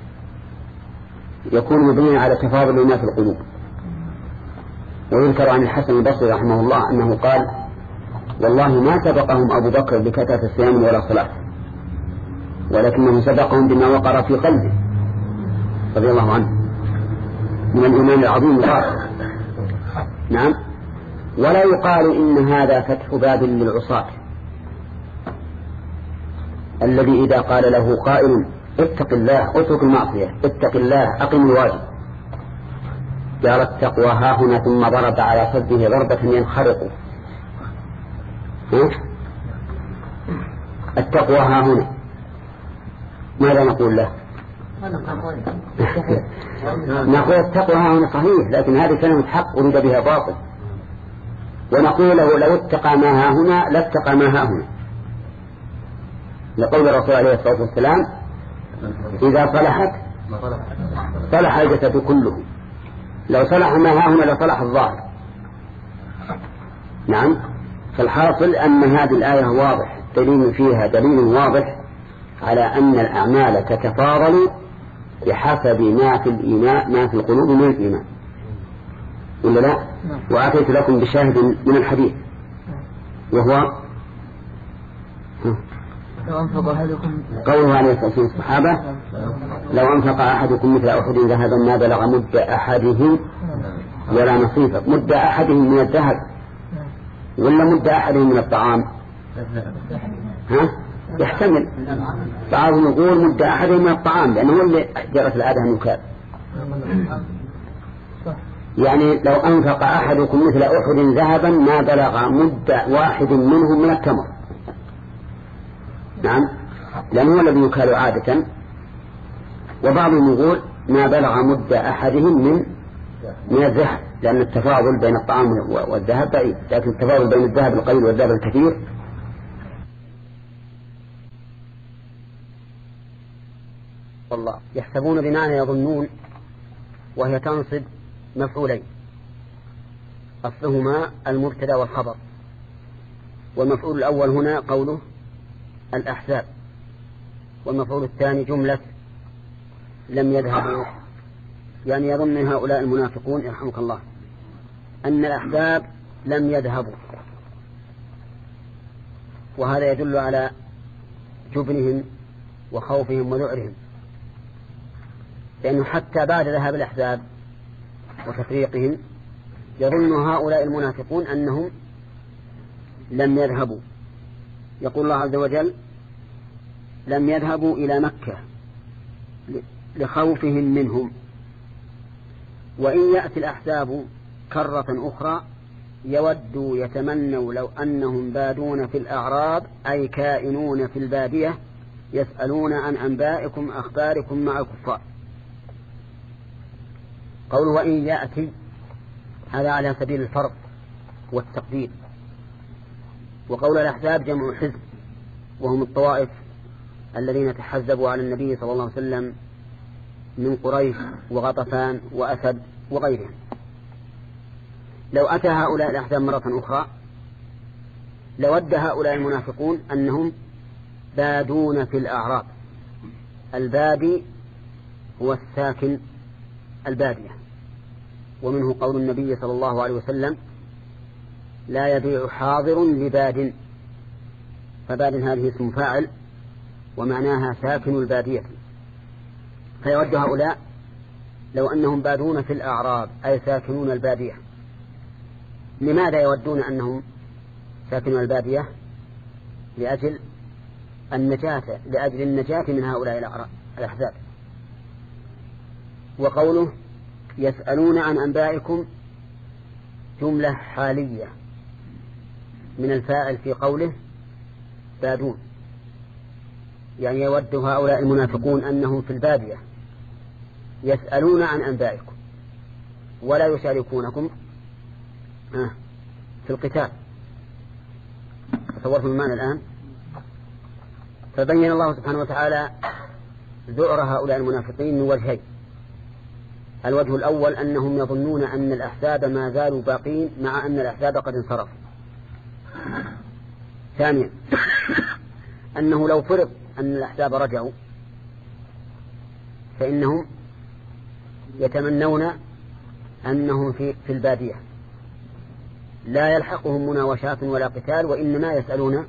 يكون مبنيا على تفاضل ما في القلوب. ويذكر عن الحسن البصري رحمه الله أنه قال والله ما سبقهم أبو بكر بكثرة الصيام ولا صلاة، ولكنه سبقهم بما وقر في قلبه رضي الله عنه من الإيمان العظيم الراسخ. نعم. ولا يقال إن هذا فتح باب للعصاة الذي إذا قال له قائل اتق الله اترك المعصية اتق الله أقم الواجب جار التقوى ها هنا ثم ضرب على صده ضربة ينخرق. التقوى ها هنا ماذا نقول له؟ نقول التقوى ها هنا صحيح، لكن هذه كلمة حق أريد بها باطل. ونقول له لو اتقى ما ها هنا لاتقى ما ها هنا، لقول الرسول عليه الصلاة والسلام إذا صلحت صلح الجسد كله، لو صلح ما ها هنا لصلح الظاهر. نعم. فالحاصل أن هذه الآية واضح دليل فيها دليل واضح على أن الأعمال تتفاضل بحسب ما في الإيمان ما في القلوب من الإيمان، ولا لا؟ وآتيت لكم بشاهد من الحديث وهو لو أنفق أحدكم قوله عليه الصلاة والسلام الصحابة لو أنفق أحدكم مثل أحد ذهبا ما بلغ مد أحدهم ولا نصيفه. مد أحدهم من الذهب ولا مد أحدهم من الطعام؟ ها؟ يحتمل. بعضهم يقول مد أحدهم من الطعام لأنه هو اللي جرت العادة النكال. يعني لو أنفق أحدكم مثل أحد ذهبا ما بلغ مد واحد منهم من التمر نعم، لأنه هو الذي يكال عادة. وبعضهم يقول ما بلغ مد أحدهم من من الذهب، لأن التفاضل بين الطعام والذهب بعيد، لكن التفاضل بين الذهب القليل والذهب الكثير. والله يحسبون بمعنى يظنون، وهي تنصب مفعولين أصلهما المبتدا والخبر، والمفعول الأول هنا قوله الأحزاب، والمفعول الثاني جملة لم يذهبوا. يعني يظن هؤلاء المنافقون يرحمك الله أن الأحزاب لم يذهبوا، وهذا يدل على جبنهم وخوفهم وذعرهم، لأنه حتى بعد ذهاب الأحزاب وتفريقهم يظن هؤلاء المنافقون أنهم لم يذهبوا. يقول الله عز وجل لم يذهبوا إلى مكة لخوفهم منهم، وإن يأتي الأحزاب كرة أخرى يودوا يتمنوا لو أنهم بادون في الأعراب أي كائنون في البادية يسألون عن أنبائكم أخباركم مع الكفار. قول وإن يأتي هذا على سبيل الفرق والتقدير. وقول الأحزاب جمع حزب، وهم الطوائف الذين تحزبوا على النبي صلى الله عليه وسلم من قريش وغطفان وأسد وغيرهم. لو أتى هؤلاء الأحزاب مرة أخرى لود هؤلاء المنافقون أنهم بادون في الأعراب. البادي هو الساكن البادية، ومنه قول النبي صلى الله عليه وسلم لا يبيع حاضر لباد، فباد هذه اسم فاعل ومعناها ساكن البادية. فيود هؤلاء لو أنهم بادون في الأعراب أي ساكنون البادية. لماذا يودون أنهم ساكنون البادية؟ لأجل النجاة لأجل النجاة من هؤلاء الأحزاب. وقوله يسألون عن أنبائكم جملة حالية من الفاعل في قوله بادون، يعني يود هؤلاء المنافقون أنهم في البادية يسألون عن أنبائكم ولا يشاركونكم في القتال. تصورتم المعنى الآن؟ فبين الله سبحانه وتعالى ذعر هؤلاء المنافقين من وجهين. الوجه الأول أنهم يظنون أن الأحزاب ما زالوا باقين مع أن الأحزاب قد انصرفوا. ثانيا أنه لو فرض أن الأحزاب رجعوا فإنهم يتمنون أنهم في, في البادية لا يلحقهم مناوشات ولا قتال، وإنما يسألون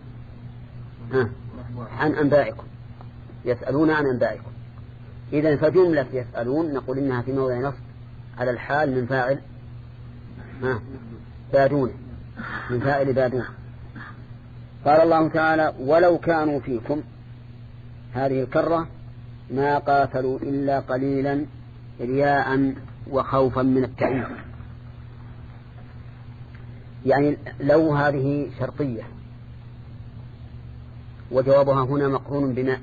عن أنبائكم يسألون عن أنبائكم. إذن فجملة يسألون نقول إنها في موضع نصب على الحال من فاعل بادون من فاعل بادون. قال الله تعالى ولو كانوا فيكم، هذه الكرة ما قاتلوا إلا قليلا رياء وخوفا من التعيين. يعني لو هذه شرطية وجوابها هنا مقرون بما،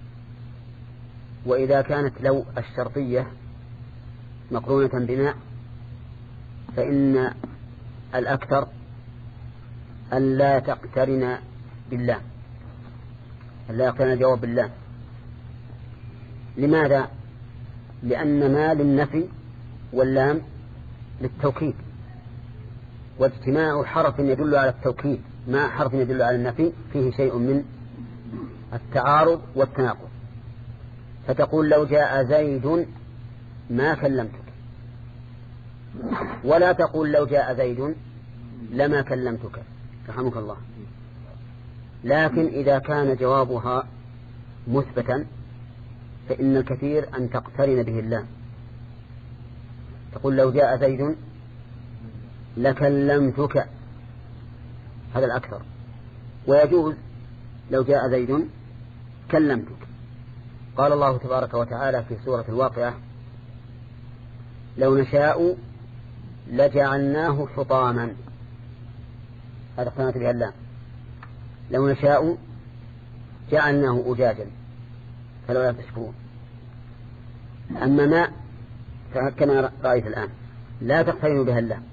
وإذا كانت لو الشرطية مقرونة بما فإن الأكثر أن لا تقترن بالله، أن لا يقترن الجواب بالله. لماذا؟ لأن ما للنفي واللام للتوكيد، واجتماع حرف يدل على التوكيد مع حرف يدل على النفي فيه شيء من التعارض والتناقض. فتقول لو جاء زيد ما كلمتك، ولا تقول لو جاء زيد لما كلمتك رحمك الله. لكن إذا كان جوابها مثبتا فإن الكثير أن تقترن به اللام، تقول لو جاء زيد لكلمتك، هذا الأكثر. ويجوز لو جاء زيد كلمتك. قال الله تبارك وتعالى في سورة الواقعة لو نشاء لجعلناه حطاما، هذا اقترنت بها اللام. لو نشاء جعلناه أجاجا فلولا تشكرون. أما ماء كما رأيت الآن لا تقترن بها اللام،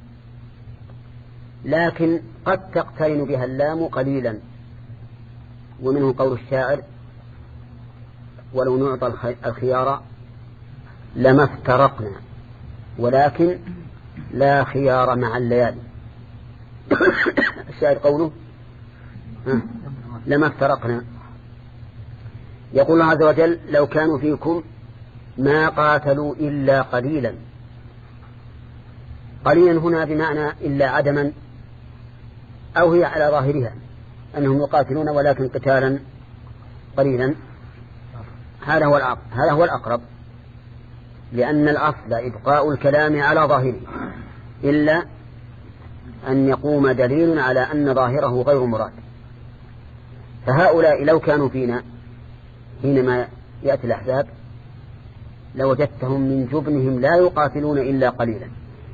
لكن قد تقترن بها اللام قليلا، ومنه قول الشاعر ولو نعطى الخيار لما افترقنا ولكن لا خيار مع الليالي. الشاعر قوله لما افترقنا. يقول الله عز وجل لو كانوا فيكم ما قاتلوا إلا قليلا. قليلا هنا بمعنى إلا عدما، أو هي على ظاهرها أنهم يقاتلون ولكن قتالا قليلا. هذا هو هذا هو الأقرب، لأن الأصل إبقاء الكلام على ظاهره إلا أن يقوم دليل على أن ظاهره غير مراد. فهؤلاء لو كانوا فينا حينما يأتي الأحزاب لوجدتهم من جبنهم لا يقاتلون إلا قليلا.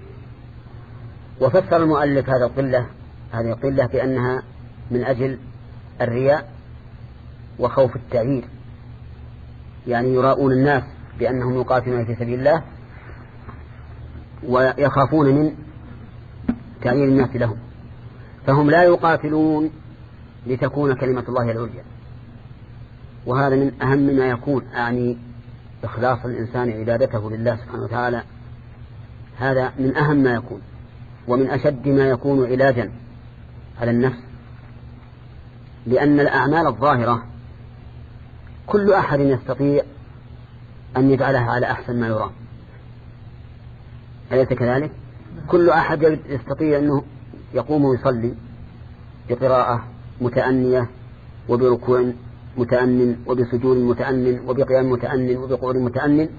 وفسر المؤلف هذا القلة هذه القلة بأنها من أجل الرياء وخوف التعيير، يعني يراؤون الناس بأنهم يقاتلون في سبيل الله ويخافون من تعيير الناس لهم، فهم لا يقاتلون لتكون كلمة الله العليا. وهذا من أهم ما يكون، أعني إخلاص الإنسان عبادته لله سبحانه وتعالى، هذا من أهم ما يكون ومن أشد ما يكون علاجا على النفس، لأن الأعمال الظاهرة كل أحد يستطيع أن يجعلها على أحسن ما يرام، أليس كذلك؟ كل أحد يستطيع أنه يقوم ويصلي بقراءة متأنية وبركوع متأنن وبسجود متأنن وبقيام متأنن وبقعود متأنن،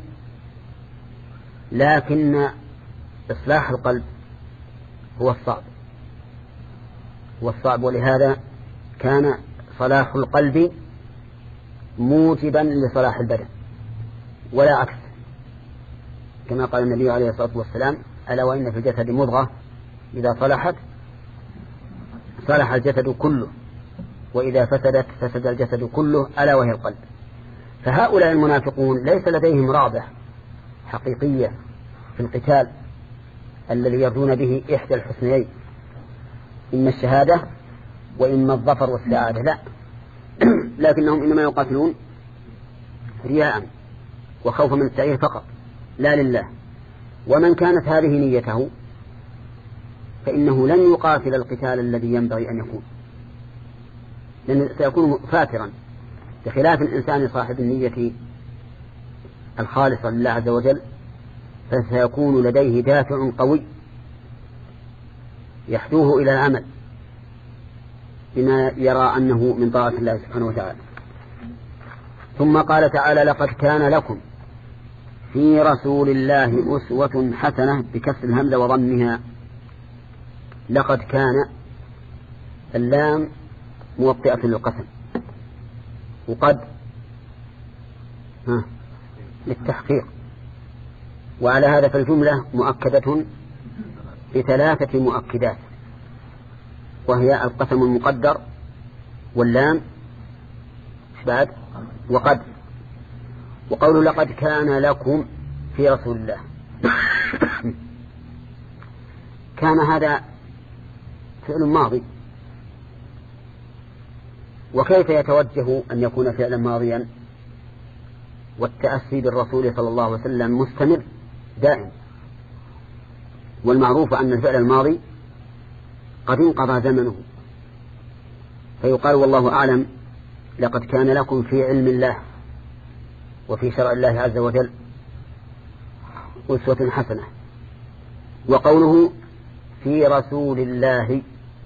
لكن إصلاح القلب هو الصعب هو الصعب ولهذا كان صلاح القلب موجبا لصلاح البدن ولا عكس، كما قال النبي عليه الصلاة والسلام ألا وإن في الجسد مضغة إذا صلحت صلح الجسد كله وإذا فسدت فسد الجسد كله ألا وهي القلب. فهؤلاء المنافقون ليس لديهم رغبة حقيقية في القتال الذي يرجون به إحدى الحسنيين، إما الشهادة وإما الظفر والسعادة، لا لكنهم إنما يقاتلون رياء وخوفا من التعيير فقط لا لله. ومن كانت هذه نيته فإنه لن يقاتل القتال الذي ينبغي أن يكون، لأنه سيكون فاترا، بخلاف الإنسان صاحب النية الخالصة لله عز وجل فسيكون لديه دافع قوي يحدوه إلى العمل بما يرى أنه من طاعة الله سبحانه وتعالى. ثم قال تعالى لقد كان لكم في رسول الله أسوة حسنة بكسر الهمزة وضمها. لقد كان اللام موطئة للقسم، وقد ها للتحقيق، وعلى هذا فالجملة مؤكدة بثلاثة مؤكدات، وهي القسم المقدر واللام بعد وقد. وقول لقد كان لكم في رسول الله كان هذا فعل ماضي، وكيف يتوجه أن يكون فعلا ماضيا والتأسي بالرسول صلى الله عليه وسلم مستمر دائم؟ والمعروف أن الفعل الماضي قد انقضى زمنه، فيقال والله أعلم لقد كان لكم في علم الله وفي شرع الله عز وجل أسوة حسنة. وقوله في رسول الله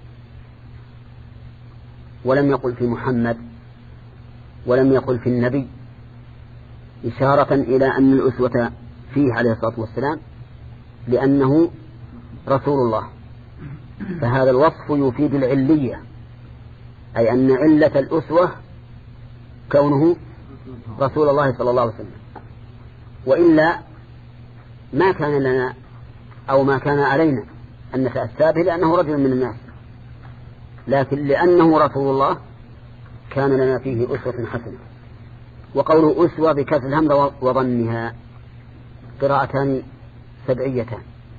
ولم يقل في محمد ولم يقل في النبي، إشارة إلى أن الأسوة فيه عليه الصلاة والسلام لأنه رسول الله، فهذا الوصف يفيد العلية، أي أن علة الأسوة كونه رسول الله صلى الله عليه وسلم، وإلا ما كان لنا أو ما كان علينا أن نتأسى به لأنه رجل من الناس، لكن لأنه رسول الله كان لنا فيه أسوة حسنة. وقول أسوة بكسر الهمزة وضمها قراءتان سبعيتان،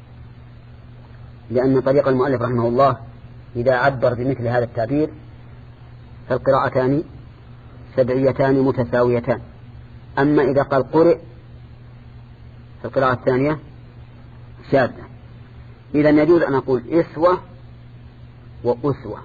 لأن طريق المؤلف رحمه الله إذا عبر بمثل هذا التعبير فالقراءتان سبعيتان متساويتان. أما إذا قال قرئ فالقراءة الثانية شاذة. إذا يجوز أن أقول إسوة وأسوة.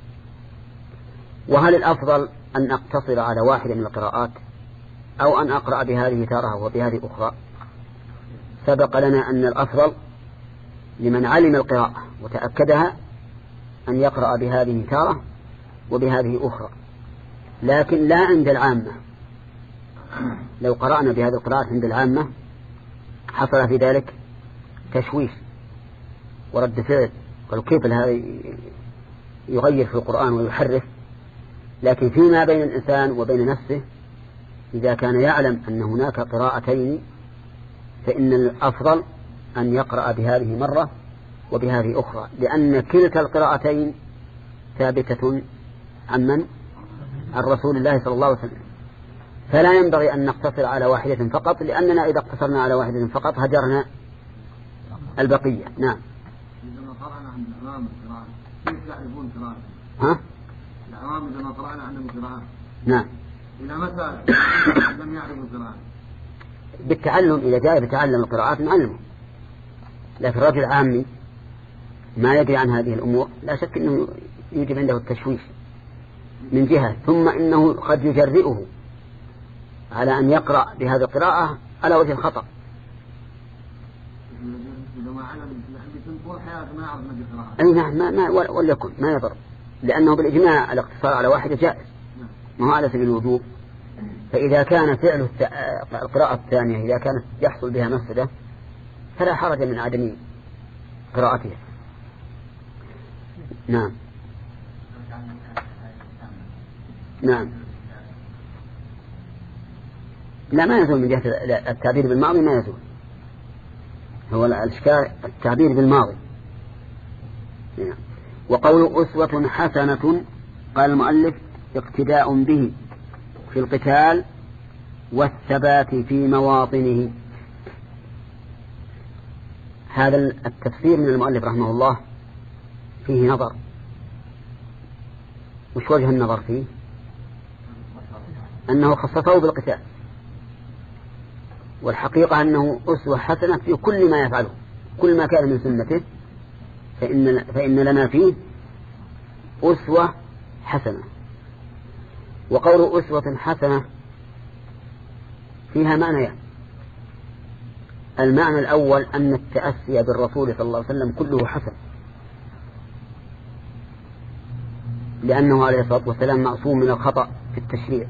وهل الأفضل أن أقتصر على واحدة من القراءات أو أن أقرأ بهذه تارة وبهذه أخرى؟ سبق لنا أن الأفضل لمن علم القراءة وتأكدها أن يقرأ بهذه تارة وبهذه أخرى، لكن لا عند العامة. لو قرأنا بهذه القراءات عند العامة حصل في ذلك تشويش ورد فعل، قالوا كيف هذا يغير في القرآن ويحرف. لكن فيما بين الإنسان وبين نفسه إذا كان يعلم أن هناك قراءتين فإن الأفضل أن يقرأ بهذه مرة وبهذه أخرى، لأن كلتا القراءتين ثابتة عن من؟ عن رسول الله صلى الله عليه وسلم. فلا ينبغي أن نقتصر على واحدة فقط، لأننا إذا اقتصرنا على واحدة فقط هجرنا البقية. نعم. إذا قرأنا عن العوام القراءة كيف يعرفون قراءة؟ ها؟ العوام إذا قرأنا عندهم قراءة. نعم. إلى متى لم يعرفوا القراءة؟ بالتعلم، إذا جاء بتعلم القراءات نعلمه. لكن الرجل عامي ما يدري عن هذه الأمور لا شك أنه يجب عنده التشويش من جهة، ثم إنه قد يجرئه على أن يقرأ بهذه القراءة على وجه الخطأ. إذا ما علم طول حياته ما يعرف ما قراءة. أي نعم، ما ما وليكن ما يضر، لأنه بالإجماع الاقتصار على واحدة جائز، ما هو على سبيل الوجوب. فإذا كان فعل القراءة الثانية إذا كانت يحصل بها مفسدة فلا حرج من عدم قراءتها. نعم. نعم. لا ما يزول من جهة التعبير بالماضي، ما يزول. هو الإشكال التعبير بالماضي. نعم. وقول أسوة حسنة قال المؤلف اقتداء به في القتال والثبات في مواطنه. هذا التفسير من المؤلف رحمه الله فيه نظر. وش وجه النظر فيه؟ أنه خصصه بالقتال، والحقيقة أنه أسوة حسنة في كل ما يفعله، كل ما كان من سنته فإن, فإن لنا فيه أسوة حسنة. وقول أسوة حسنة فيها معنى يعني. المعنى الأول أن التأسي بالرسول صلى الله عليه وسلم كله حسن، لأنه عليه الصلاة والسلام معصوم من الخطأ في التشريع،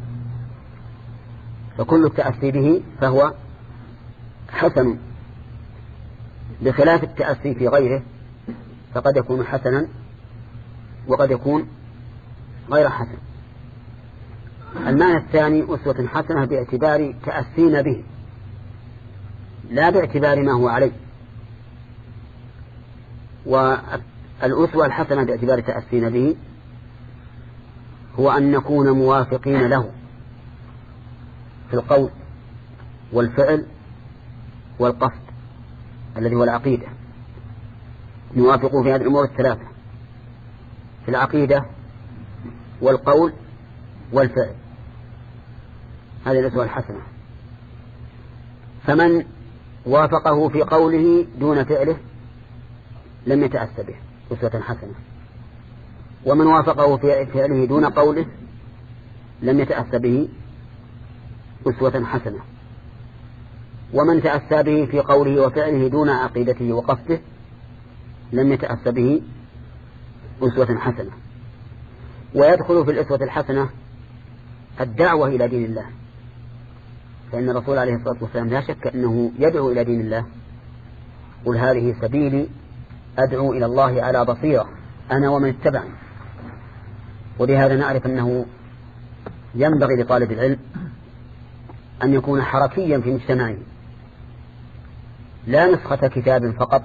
فكل التأسي به فهو حسن، بخلاف التأسي في غيره فقد يكون حسنا وقد يكون غير حسن. المعنى الثاني أسوة حسنة باعتبار تأسينا به لا باعتبار ما هو عليه. والأسوة الحسنة باعتبار تأسينا به هو أن نكون موافقين له في القول والفعل والقصد الذي هو العقيدة. نوافقه في هذه الأمور الثلاثة، في العقيدة والقول والفعل. هذه الأسوة الحسنة. فمن وافقه في قوله دون فعله لم يتأسى به أسوة حسنة، ومن وافقه في فعله دون قوله لم يتأسى به أسوة حسنة، ومن تأسى به في قوله وفعله دون عقيدته وقصده لم يتأسى به أسوة حسنة. ويدخل في الأسوة الحسنة الدعوة إلى دين الله، فإن الرسول عليه الصلاة والسلام لا شك أنه يدعو إلى دين الله. قل هذه سبيلي أدعو إلى الله على بصيرة أنا ومن اتبعني. وبهذا نعرف أنه ينبغي لطالب العلم أن يكون حركيا في مجتمعه، لا نسخة كتاب فقط،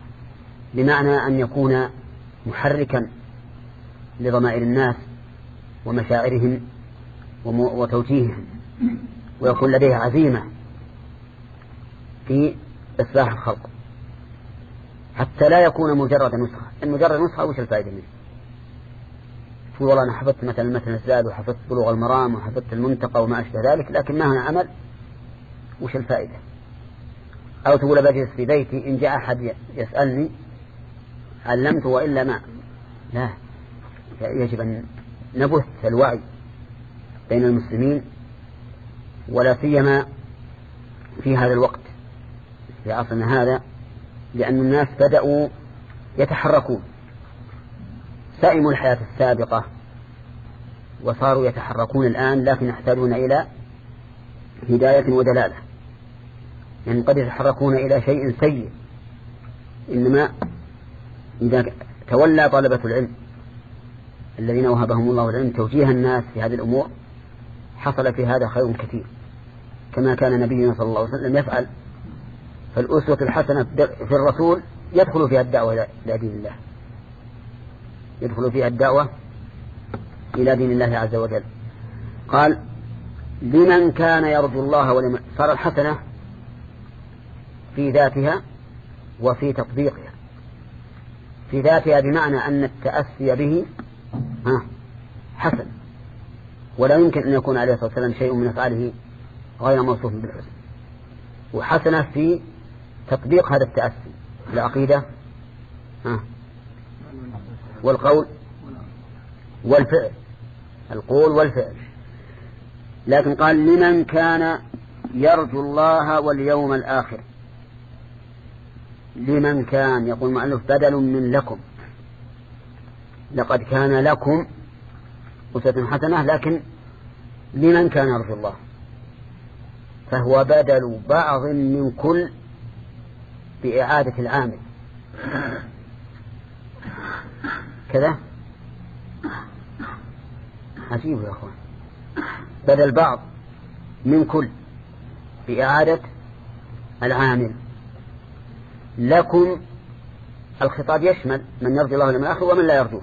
بمعنى أن يكون محركا لضمائر الناس ومشاعرهم وتوجيههم، ويكون لديه عزيمة في إصلاح الخلق، حتى لا يكون مجرد نسخة. المجرد نسخة وش الفائدة منه؟ تقول والله أنا حفظت مثلا مثل الزاد وحفظت بلوغ المرام وحفظت المنتقى وما أشبه ذلك، لكن ما هنا عمل، وش الفائدة؟ أو تقول بجلس في بيتي إن جاء أحد يسألني علمته وإلا ما. لا، يجب أن نبث الوعي بين المسلمين، ولا سيما في هذا الوقت في عصرنا هذا، لأن الناس بدأوا يتحركون، سائموا الحياة السابقة وصاروا يتحركون الآن، لكن يحتاجون إلى هداية ودلالة. يعني قد يتحركون إلى شيء سيء، إنما إذا تولى طلبة العلم الذين وهبهم الله العلم توجيه الناس في هذه الأمور حصل في هذا خير كثير، كما كان نبينا صلى الله عليه وسلم يفعل. فالأسوة الحسنة في الرسول يدخل فيها الدعوة إلى دين الله، يدخل فيها الدعوة إلى دين الله عز وجل. قال لمن كان يرجو الله ولمن. صار الحسنة في ذاتها وفي تطبيقها. في ذاتها بمعنى أن التأسي به حسن، ولا يمكن أن يكون عليه الصلاة والسلام شيء من أفعاله غير موصوف بالحسن. وحسنة في تطبيق هذا التأسي العقيدة والقول والفعل، القول والفعل. لكن قال لمن كان يرجو الله واليوم الآخر. لمن كان، يقول المؤلف بدل من لكم، لقد كان لكم أسوة حسنة، لكن لمن كان يرجو الله، فهو بدل بعض من كل بإعادة العامل كذا. عجيب يا أخوان، بدل بعض من كل بإعادة العامل. لكم الخطاب يشمل من يرجو الله واليوم الآخر ومن لا يرجوه،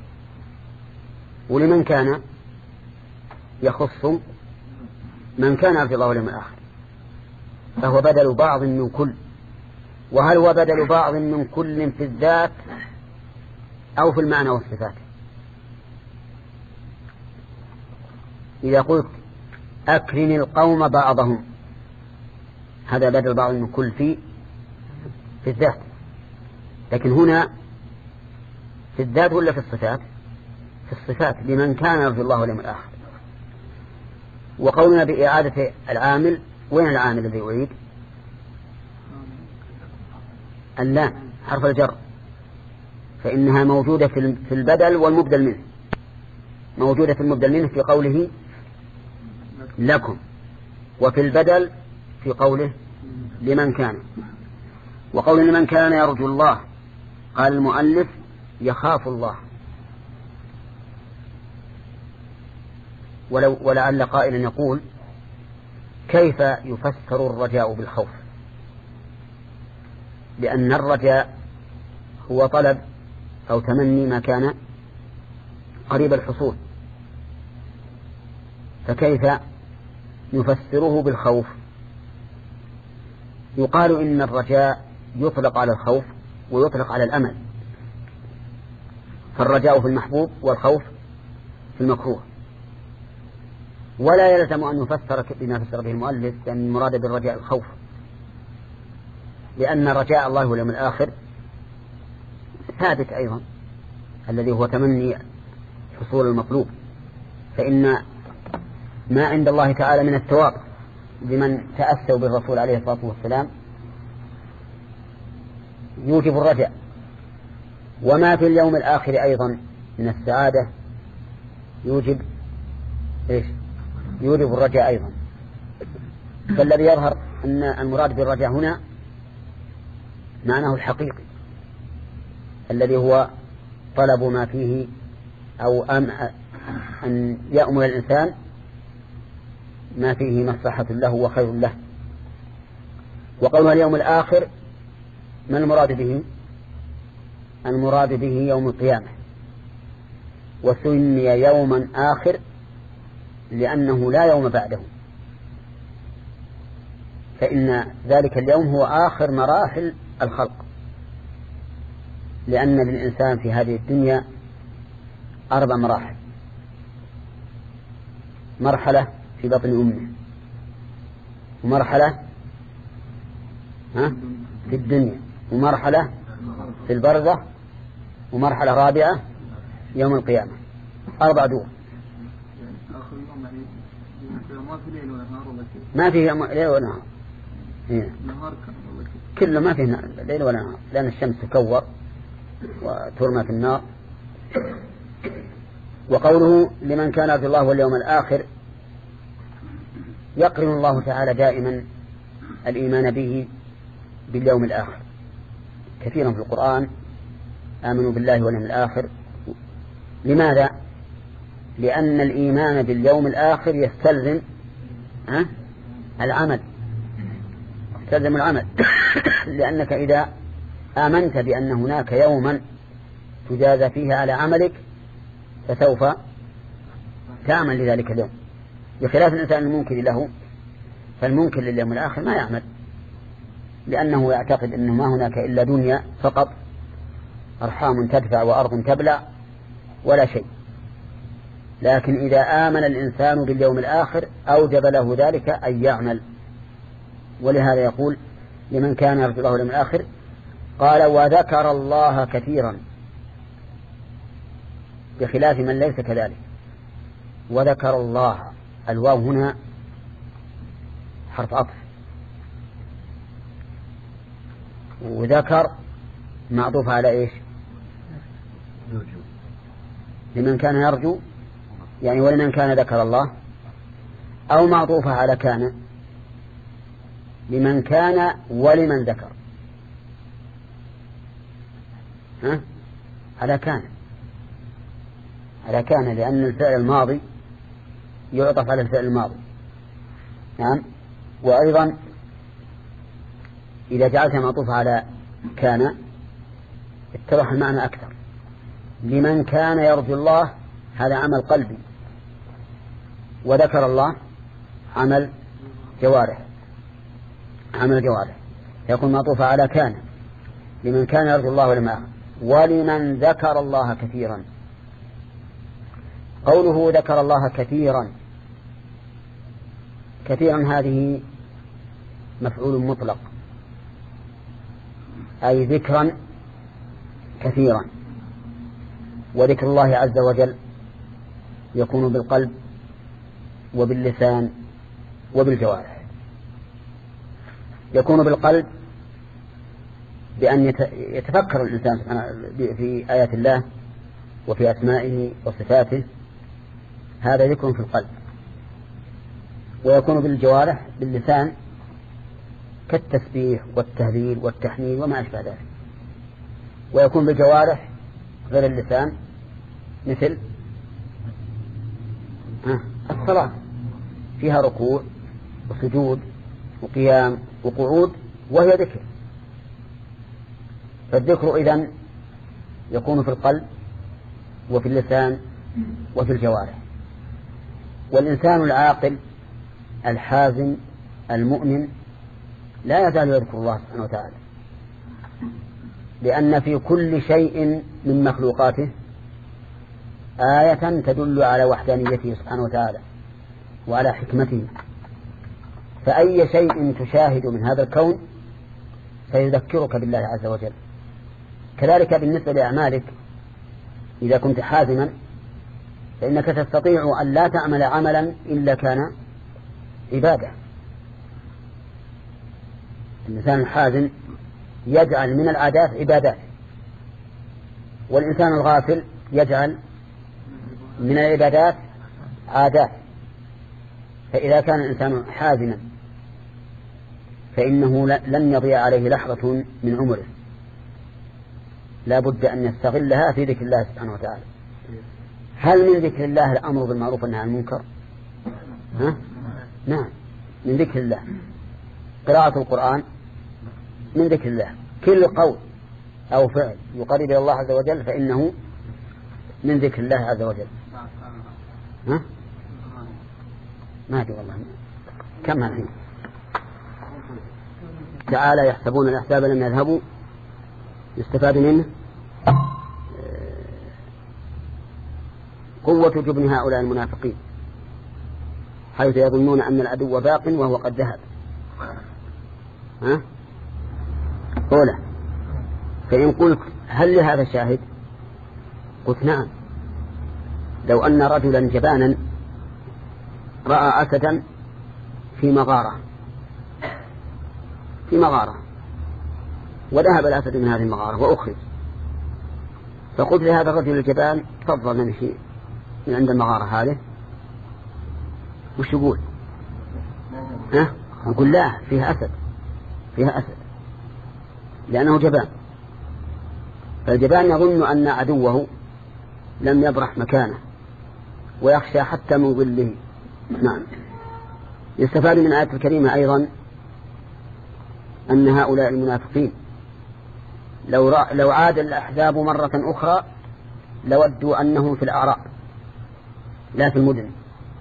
ولمن كان يخص من كان يرجو الله واليوم الآخر، فهو بدل بعض من كل. وهل هو بدل بعض من كل في الذات أو في المعنى والصفات؟ إذا قلت أكرم القوم بعضهم، هذا بدل بعض من كل في في الذات. لكن هنا في الذات ولا في الصفات؟ في الصفات، لمن كان يرجو الله واليوم الآخر. وقولنا بإعادة العامل، وين العامل الذي يعيد؟ اللام حرف الجر، فإنها موجودة في البدل والمبدل منه، موجودة في المبدل منه في قوله لكم، وفي البدل في قوله لمن كان. وقول لمن كان يرجو الله، قال المؤلف يخاف الله. ولو ولعل قائلا يقول كيف يفسر الرجاء بالخوف؟ لأن الرجاء هو طلب أو تمني ما كان قريب الحصول، فكيف نفسره بالخوف؟ يقال إن الرجاء يطلق على الخوف ويطلق على الأمل، فالرجاء في المحبوب والخوف في المكروه. ولا يلزم أن يفسر بما فسر به المؤلف، لأن المراد بالرجاء الخوف، لأن رجاء الله واليوم الآخر ثابت أيضا، الذي هو تمني حصول المطلوب. فإن ما عند الله تعالى من الثواب لمن تأسوا بالرسول عليه الصلاة والسلام يوجب الرجاء، وما في اليوم الآخر أيضا من السعادة يوجب إيش؟ يوجب الرجاء أيضا. فالذي يظهر أن المراد بالرجاء هنا معناه الحقيقي، الذي هو طلب ما فيه أو أم أن يأمل الإنسان ما فيه مصلحة له وخير له. وقولنا اليوم الآخر ما المراد به؟ المراد به يوم القيامة، وسمي يوما آخر لأنه لا يوم بعده، فإن ذلك اليوم هو آخر مراحل الخلق، لأن للإنسان في هذه الدنيا أربع مراحل: مرحلة في بطن أمه، ومرحلة في الدنيا، ومرحلة في البرزخ، ومرحلة رابعة يوم القيامة. أربع دور. ما فيه ليل ولا نهار، كله ما فيه ليل ولا نهار، لأن الشمس تكور وترمى في النار. وقوله لمن كان يرجو الله واليوم الآخر، يقرن الله تعالى دائما الإيمان به باليوم الآخر كثيرا في القرآن: آمنوا بالله واليوم الآخر. لماذا؟ لأن الإيمان باليوم الآخر يستلزم ها؟ العمل، يستلزم العمل لأنك إذا آمنت بأن هناك يوما تجازى فيه على عملك فسوف تعمل لذلك اليوم، بخلاف الإنسان المنكر له، فالمنكر لليوم الآخر ما يعمل، لأنه يعتقد أنه ما هناك إلا دنيا فقط، أرحام تدفع وأرض تبلع ولا شيء. لكن إذا آمن الإنسان باليوم الآخر أوجب له ذلك أن يعمل. ولهذا يقول لمن كان يرجو الله واليوم الآخر، قال وذكر الله كثيرا، بخلاف من ليس كذلك. وذكر الله، الواو هنا حرف عطف، وذكر معطوف على إيش؟ لمن كان يرجو، يعني ولمن كان ذكر الله، أو معطوفة على كان، لمن كان ولمن ذكر، ها؟ على كان، على كان، لأن الفعل الماضي يعطف على الفعل الماضي. نعم. وأيضا إذا جعلت معطوفة على كان اتضح المعنى أكثر. لمن كان يرجو الله هذا عمل قلبي، وذكر الله عمل جوارح، عمل جوارح، يكون معطوفة على كان. لمن كان يرجو الله واليوم الآخر، ولمن ذكر الله كثيرا. قوله ذكر الله كثيرا، كثيرا هذه مفعول مطلق، أي ذكرا كثيرا. وذكر الله عز وجل يكون بالقلب وباللسان وبالجوارح. يكون بالقلب بأن يتفكر الإنسان في آيات الله وفي أسمائه وصفاته، هذا ذكر في القلب. ويكون بالجوارح باللسان كالتسبيح والتهليل والتحميد وما أشبه ذلك. ويكون بالجوارح غير اللسان مثل الصلاة، فيها ركوع وسجود وقيام وقعود، وهي ذكر. فالذكر إذن يكون في القلب وفي اللسان وفي الجوارح. والإنسان العاقل الحازم المؤمن لا يزال يذكر الله سبحانه وتعالى، لأن في كل شيء من مخلوقاته آية تدل على وحدانيته سبحانه وتعالى وعلى حكمته. فأي شيء تشاهد من هذا الكون سيذكرك بالله عز وجل. كذلك بالنسبة لأعمالك، إذا كنت حازما فإنك تستطيع أن لا تعمل عملا إلا كان عبادة. الإنسان الحازم يجعل من العادات عبادات، والإنسان الغافل يجعل من العبادات عادات. فإذا كان الإنسان حازما فإنه لن يضيع عليه لحظة من عمره، لا بد أن يستغلها في ذكر الله سبحانه وتعالى. هل من ذكر الله الأمر بالمعروف والنهي عن المنكر؟ ها؟ نعم، من ذكر الله. قراءة القرآن من ذكر الله. كل قول أو فعل يقرب إلى الله عز وجل فإنه من ذكر الله عز وجل. ها؟ ما أدري والله كم الحين. تعالى يحسبون الأحزاب لم يذهبوا يستفاد منه قوة جبن هؤلاء المنافقين حيث يظنون أن العدو باق وهو قد ذهب. ها؟ أولى. فإن قلت هل لهذا شاهد؟ قلت نعم. لو أن رجلا جبانا رأى أسدا في مغارة في مغارة وذهب الأسد من هذه المغارة وأخرج، فقلت لهذا الرجل الجبان تفضل نمشي من عند المغارة هذه، وش يقول؟ ها؟ نقول لا، فيها أسد فيها أسد لأنه جبان. فالجبان يظن أن عدوه لم يبرح مكانه ويخشى حتى من ظله. نعم. يستفاد من الآية الكريمة أيضا أن هؤلاء المنافقين لو, رأ... لو عاد الأحزاب مرة أخرى لودوا أنهم في الأعراب لا في المدن،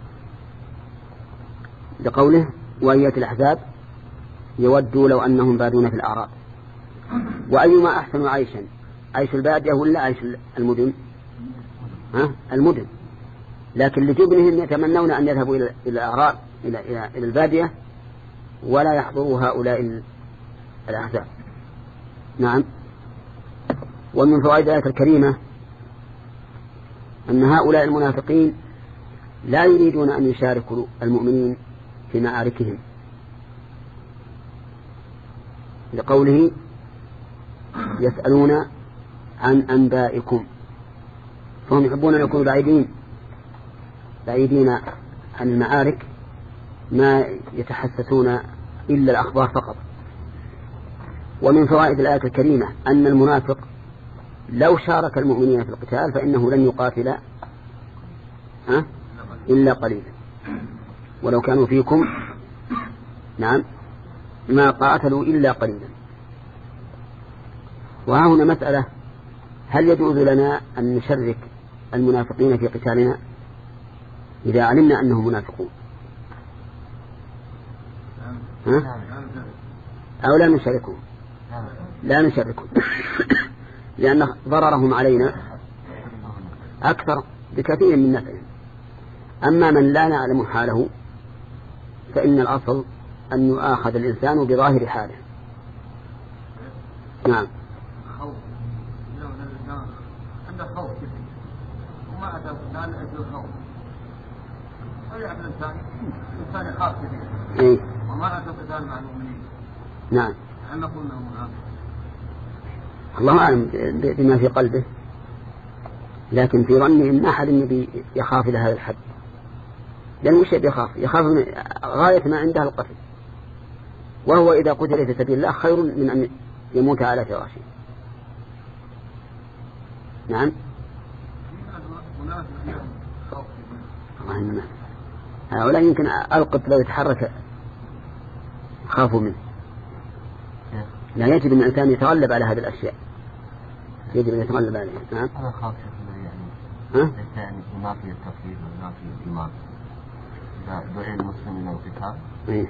لقوله وأية الأحزاب يودوا لو أنهم بادون في الأعراب. وأيما أحسن عيشا، عيش البادية ولا عيش المدن؟ ها؟ المدن. لكن لجبنهم يتمنون أن يذهبوا إلى الأعراب إلى إلى إلى البادية ولا يحضروا هؤلاء الأحزاب. نعم. ومن فوائد الآية الكريمة أن هؤلاء المنافقين لا يريدون أن يشاركوا المؤمنين في معاركهم، لقوله يسألون عن أنبائكم، فهم يحبون أن يكونوا بعيدين بعيدين عن المعارك، ما يتحسسون إلا الأخبار فقط. ومن فوائد الآية الكريمة أن المنافق لو شارك المؤمنين في القتال فإنه لن يقاتل ها إلا قليلا، ولو كانوا فيكم نعم ما قاتلوا إلا قليلا. وها هنا مسألة: هل يجوز لنا أن نشرك المنافقين في قتالنا إذا علمنا أنهم منافقون؟ ها؟ أو لا نشاركهم؟ لا نشاركهم لأن ضررهم علينا أكثر بكثير من نفعهم. أما من لا نعلم حاله فإن الأصل أن يؤاخذ الإنسان بظاهر حاله. نعم. خوف عنده خوف وما أتى لا نأجل خوف ويعمل الإنسان الإنسان يخاف كثير وما أتى قتال مع المؤمنين. نعم. هل نقول أنه منافق؟ الله أعلم بما في قلبه، لكن في ظني إن أحد النبي يخاف إلى هذا الحد، لأن وش يخاف؟ يخاف من غاية ما عنده القتل، وهو إذا قتل في سبيل الله خير من أن يموت على فراشه. نعم. هؤلاء يمكن القط لو يتحرك خافوا منه. لا، يجب أن الإنسان يتغلب على هذه الأشياء، يجب أن يتغلب عليها. نعم. أنا خاف ها؟ يعني يعني ينافي التوحيد وينافي الإيمان. إذا دعي المسلم إلى القتال. إيه.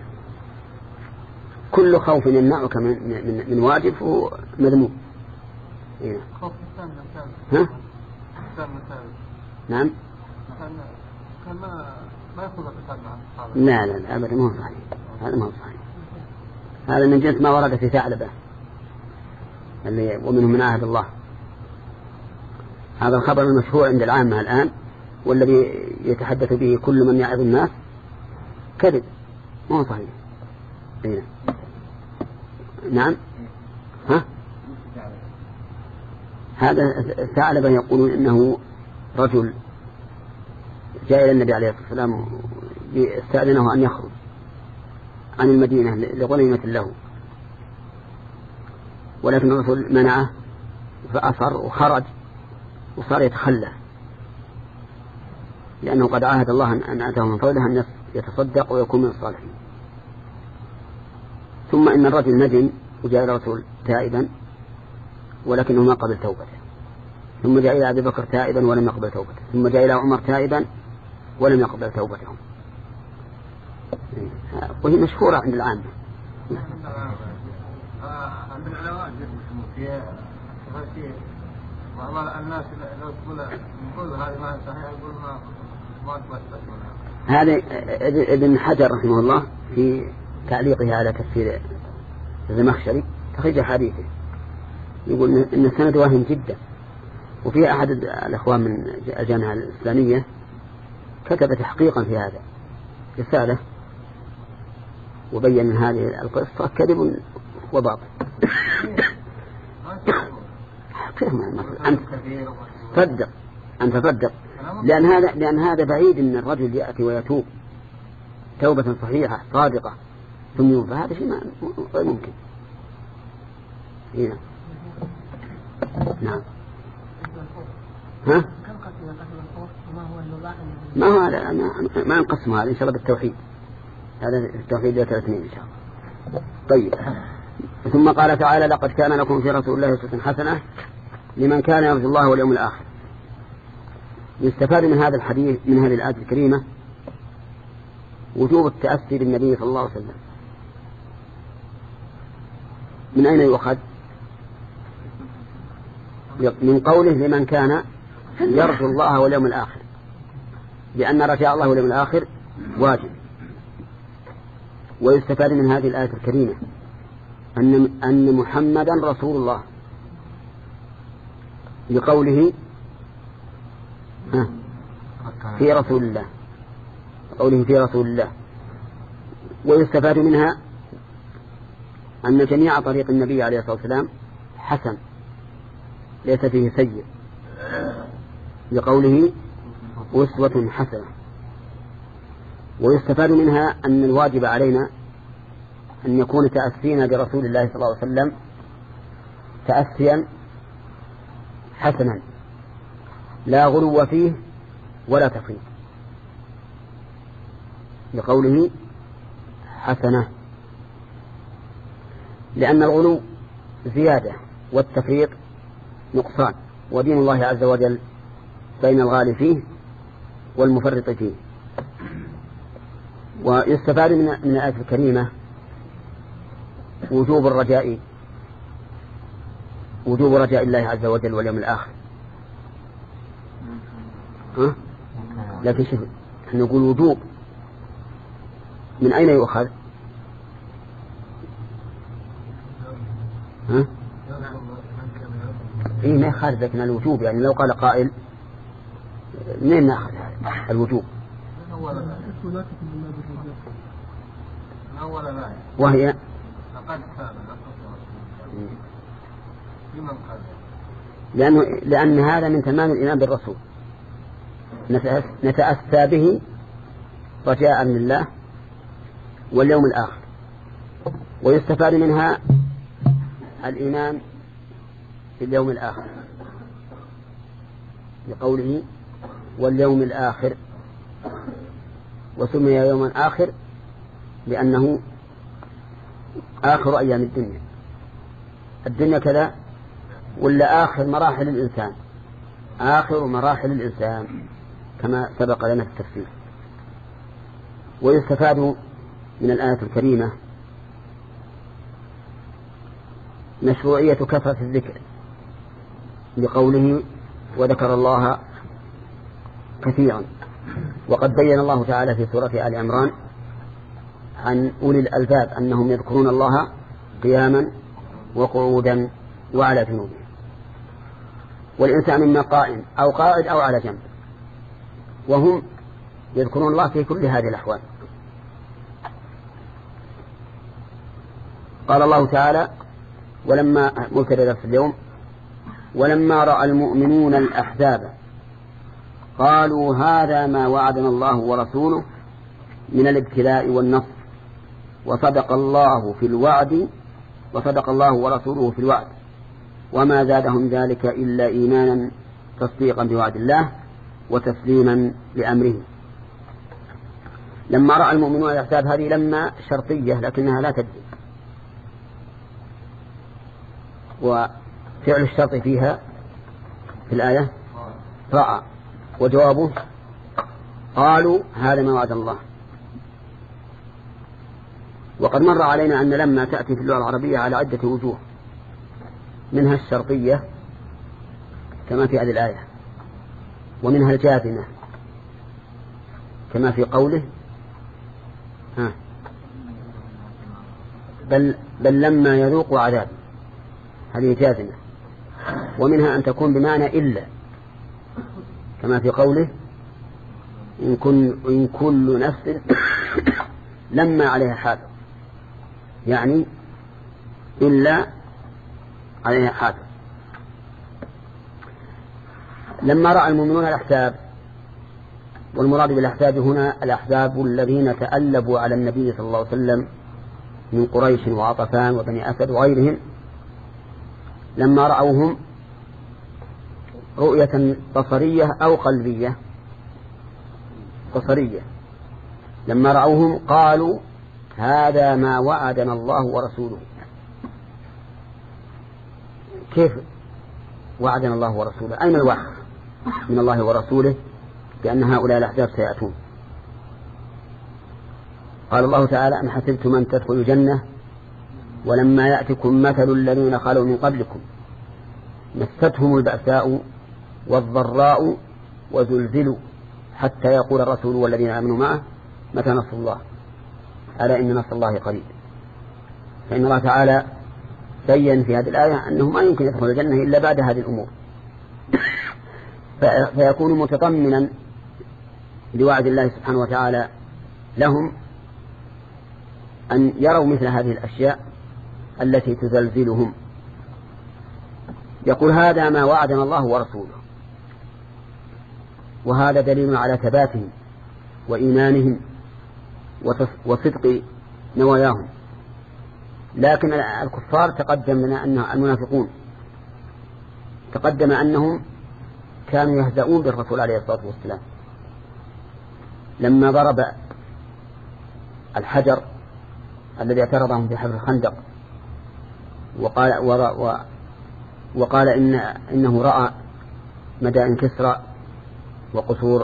كل خوف يمنعك من من من واجب هو مذموم. إيه. خوف الإنسان ها؟ الإنسان مثال. نعم. كان كان ما ما يأخذ القتال مع الصحابة. لا لا لا أبدا، ما هو صحيح، هذا ما هو صحيح. هذا من جنس ما ورد في ثعلبة اللي ومنهم من عهد الله. هذا الخبر المشهور عند العامة الآن والذي يتحدث به كل من يعظ الناس كذب، ما هو صحيح. إيه. نعم. ها؟ هذا ثعلبة يقولون إنه رجل جاء إلى النبي عليه الصلاة والسلام يستأذنه أن يخرج عن المدينة لغنيمة له، ولكن الرسول منعه فأصر وخرج وصار يتخلى، لأنه قد عاهد الله أن أتاه من فضله أن يتصدق ويكون من الصالحين. ثم إن الرجل ندم وجاء الرسول تائبا ولكنه ما قبل توبته، ثم جاء إلى أبي بكر تائبا ولم يقبل توبته، ثم جاء إلى عمر تائبا ولم يقبل توبته. وهي مشهورة عند العامة. عند العلماء في شيء بعض الناس لو تقول نقول هذه ما صحيح يقول ما ما تثبت. هذا ابن حجر رحمه الله في تعليقه على تفسير الزمخشري تخرج حديثه يقول إن السند واهم جدا. وفي أحد الأخوان من الجامعة الإسلامية كتب تحقيقا في هذا رسالة وبين هذه القصة كذب وباطل. أنت صدق أنت صدق لأن هذا لأن هذا بعيد أن الرجل يأتي ويتوب توبة صحيحة صادقة ثم يوم، فهذا شيء ما غير ممكن. هنا. نعم. ها؟ ما هو هذا ما نقسم هذا إن شاء الله بالتوحيد. هذا التوحيد ذات الاثنين إن شاء الله. طيب. ثم قال تعالى لقد كان لكم في رسول الله أسوة حسنة لمن كان يرجو الله واليوم الآخر. يستفاد من هذا الحديث من هذه الآية الكريمة وجوب التأسي بالنبي صلى الله عليه وسلم. من أين يؤخذ؟ من قوله لمن كان يرجو الله واليوم الآخر، لأن رجاء الله واليوم الآخر واجب. ويستفاد من هذه الآية الكريمة أن أن محمدا رسول الله لقوله في رسول الله قوله في رسول الله. ويستفاد منها أن جميع طريق النبي عليه الصلاة والسلام حسن ليس فيه سيء لقوله أسوة حسنة. ويستفاد منها أن الواجب علينا أن يكون تأسينا برسول الله صلى الله عليه وسلم تأسيا حسنا لا غلو فيه ولا تفريط لقوله حسنة، لأن الغلو زيادة والتفريط نقصان، ودين الله عز وجل بين الغالي فيه والمفرط فيه. ويستفاد من من الآية الكريمة وجوب الرجاء وجوب رجاء الله عز وجل واليوم الآخر. ها؟ لكن شوف نقول وجوب من أين يؤخذ؟ ها؟ إيه ما يخالف لكن الوجوب يعني لو قال قائل منين نأخذ الوجوب؟ وهي لأنه لأن هذا من تمام الإيمان بالرسول نتأسى به رجاء لله واليوم الآخر. ويستفاد منها الإيمان باليوم الآخر لقوله واليوم الآخر، وسمي يوما آخر لأنه آخر أيام الدنيا. الدنيا كذا ولا آخر مراحل الإنسان، آخر مراحل الإنسان كما سبق لنا في التفسير. ويستفاد من الآية الكريمة مشروعية كثرة الذكر لقوله وذكر الله كثيرا. وقد بين الله تعالى في سورة آل عمران عن أولي الألباب أنهم يذكرون الله قياما وقعودا وعلى جنوبهم، والإنسان إما قائم أو قاعد أو على جنب، وهم يذكرون الله في كل هذه الأحوال. قال الله تعالى ولما مبتدأ درس اليوم ولما رأى المؤمنون الأحزاب قالوا هذا ما وعدنا الله ورسوله من الابتلاء والنصر وصدق الله في الوعد وصدق الله ورسوله في الوعد وما زادهم ذلك إلا إيمانا تصديقا بوعد الله وتسليما لأمره. لما رأى المؤمنون الأحزاب هذه لما شرطية لكنها لا تجزم، وفعل الشرط فيها في الآية رأى، وجوابه قالوا هذا ما وعد الله. وقد مر علينا أن لما تأتي في اللغة العربية على عدة وجوه، منها الشرطية كما في هذه الآية، ومنها الجازمة كما في قوله ها بل, بل لما يذوقوا عذاب، هذه جازمة. ومنها أن تكون بمعنى إلا كما في قوله إن, كن إن كل نفس لما عليها حافظ، يعني إلا عليها حافظ. لما رأى المؤمنون الأحزاب، والمراد بالأحزاب هنا الأحزاب الذين تألبوا على النبي صلى الله عليه وسلم من قريش وعطفان وبني أسد وغيرهم، لما رأوهم رؤية بصرية أو قلبية، بصرية، لما رأوهم قالوا هذا ما وعدنا الله ورسوله. كيف وعدنا الله ورسوله؟ أين الوعد من الله ورسوله بأن هؤلاء الأحزاب سيأتون؟ قال الله تعالى أم حسبتم أن تدخلوا الجنة ولما يأتكم مثل الذين خلوا من قبلكم مستهم البأساء والضراء وزلزلوا حتى يقول الرسول والذين آمنوا معه متى نصر الله ألا إن نصر الله قريب. فإن الله تعالى بين في هذه الآية أنه ما يمكن يدخل الجنة إلا بعد هذه الأمور، فيكون متضمنا لوعد الله سبحانه وتعالى لهم أن يروا مثل هذه الأشياء التي تزلزلهم. يقول هذا ما وعدنا الله ورسوله، وهذا دليل على ثباتهم وإيمانهم وصدق نواياهم. لكن الكفار تقدم لنا أن المنافقون تقدم أنهم كانوا يهزؤون بالرسول عليه الصلاة والسلام لما ضرب الحجر الذي اعترضهم في حفر الخندق وقال, وقال إن إنه رأى مدائن كسرى وقصور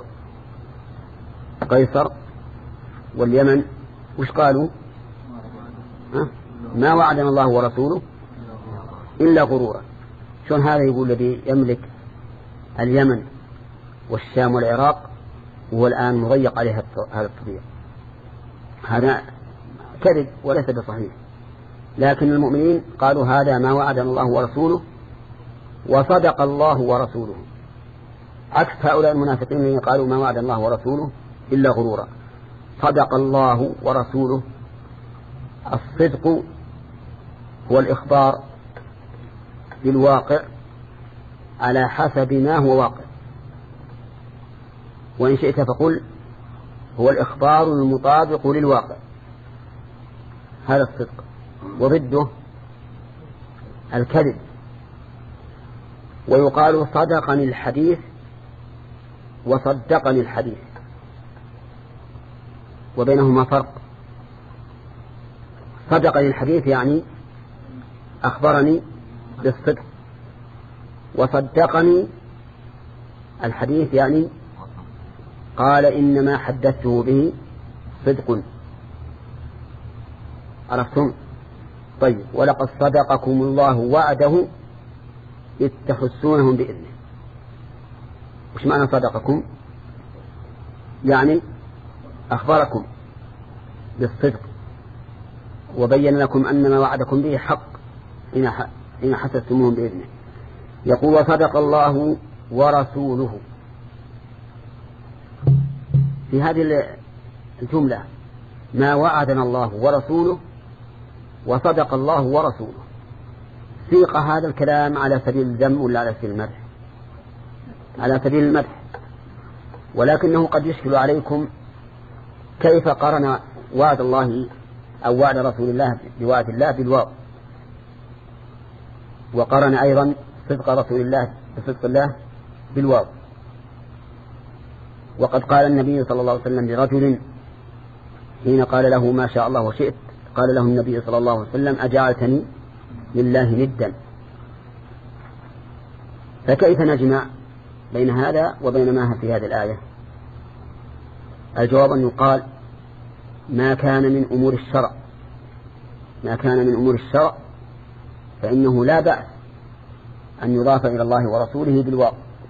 قيصر واليمن. وش قالوا؟ ها؟ ما وعدنا الله ورسوله إلا غرورا. شون هذا يقول الذي يملك اليمن والشام والعراق وهو الآن مضيق عليه هذا الطبيعة؟ هذا كذب وليس بصحيح. لكن المؤمنين قالوا هذا ما وعدنا الله ورسوله وصدق الله ورسوله، عكس هؤلاء المنافقين الذين قالوا ما وعد الله ورسوله إلا غرورا. صدق الله ورسوله. الصدق هو الإخبار بالواقع على حسب ما هو واقع، وإن شئت فقل هو الإخبار المطابق للواقع، هذا الصدق. وضده الكذب. ويقال صدقني الحديث وصدقني الحديث، وبينهما فرق. صدقني الحديث يعني أخبرني بالصدق، وصدقني الحديث يعني قال إنما حدثته به صدق. عرفتم؟ طيب. ولقد صدقكم الله وعده إذ تحسونهم بإذنه. وش معنى صدقكم؟ يعني أخبركم بالصدق وبين لكم أن ما وعدكم به حق إن حسستموهم بإذنه. يقول وصدق الله ورسوله. في هذه الجملة ما وعدنا الله ورسوله وصدق الله ورسوله. سيق هذا الكلام على سبيل الذم ولا على سبيل المدح؟ على سبيل المدح. ولكنه قد يشكل عليكم كيف قرن وعد الله أو وعد رسول الله بوعد الله بالواو، وقرن أيضا صدق رسول الله بصدق الله بالواو. وقد قال النبي صلى الله عليه وسلم لرجل حين قال له ما شاء الله وشئت، قال له النبي صلى الله عليه وسلم أجعلتني لله ندا. فكيف نجمع بين هذا وبين ما في هذه الآية؟ الجواب أن يقال ما كان من أمور الشرع ما كان من أمور الشرع فإنه لا بأس أن يضاف إلى الله ورسوله بالواو،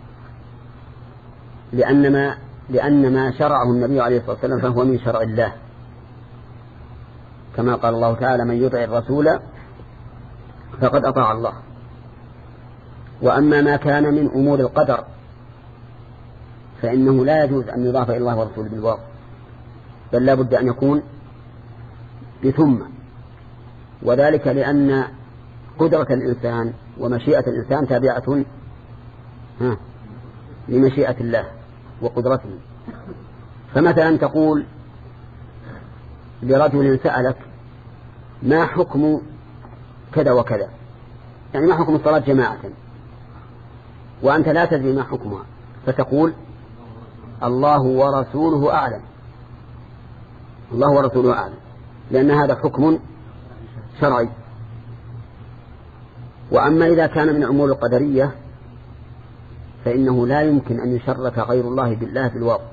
لأن ما, لأن ما شرعه النبي عليه الصلاة والسلام فهو من شرع الله، كما قال الله تعالى من يطع الرسول فقد أطاع الله. وأما ما كان من أمور القدر فإنه لا يجوز أن يضاف إلى الله ورسوله بالواو، بل لا بد أن يكون بثم، وذلك لأن قدرة الإنسان ومشيئة الإنسان تابعة لمشيئة الله وقدرته. فمثلا تقول لرجل سألك ما حكم كذا وكذا، يعني ما حكم الصلاة جماعة، وأنت لا تدري ما حكمها، فتقول الله ورسوله أعلم، الله ورسوله أعلم، لأن هذا حكم شرعي. وأما إذا كان من أمور القدرية فإنه لا يمكن أن يشرك غير الله بالله في الواقع،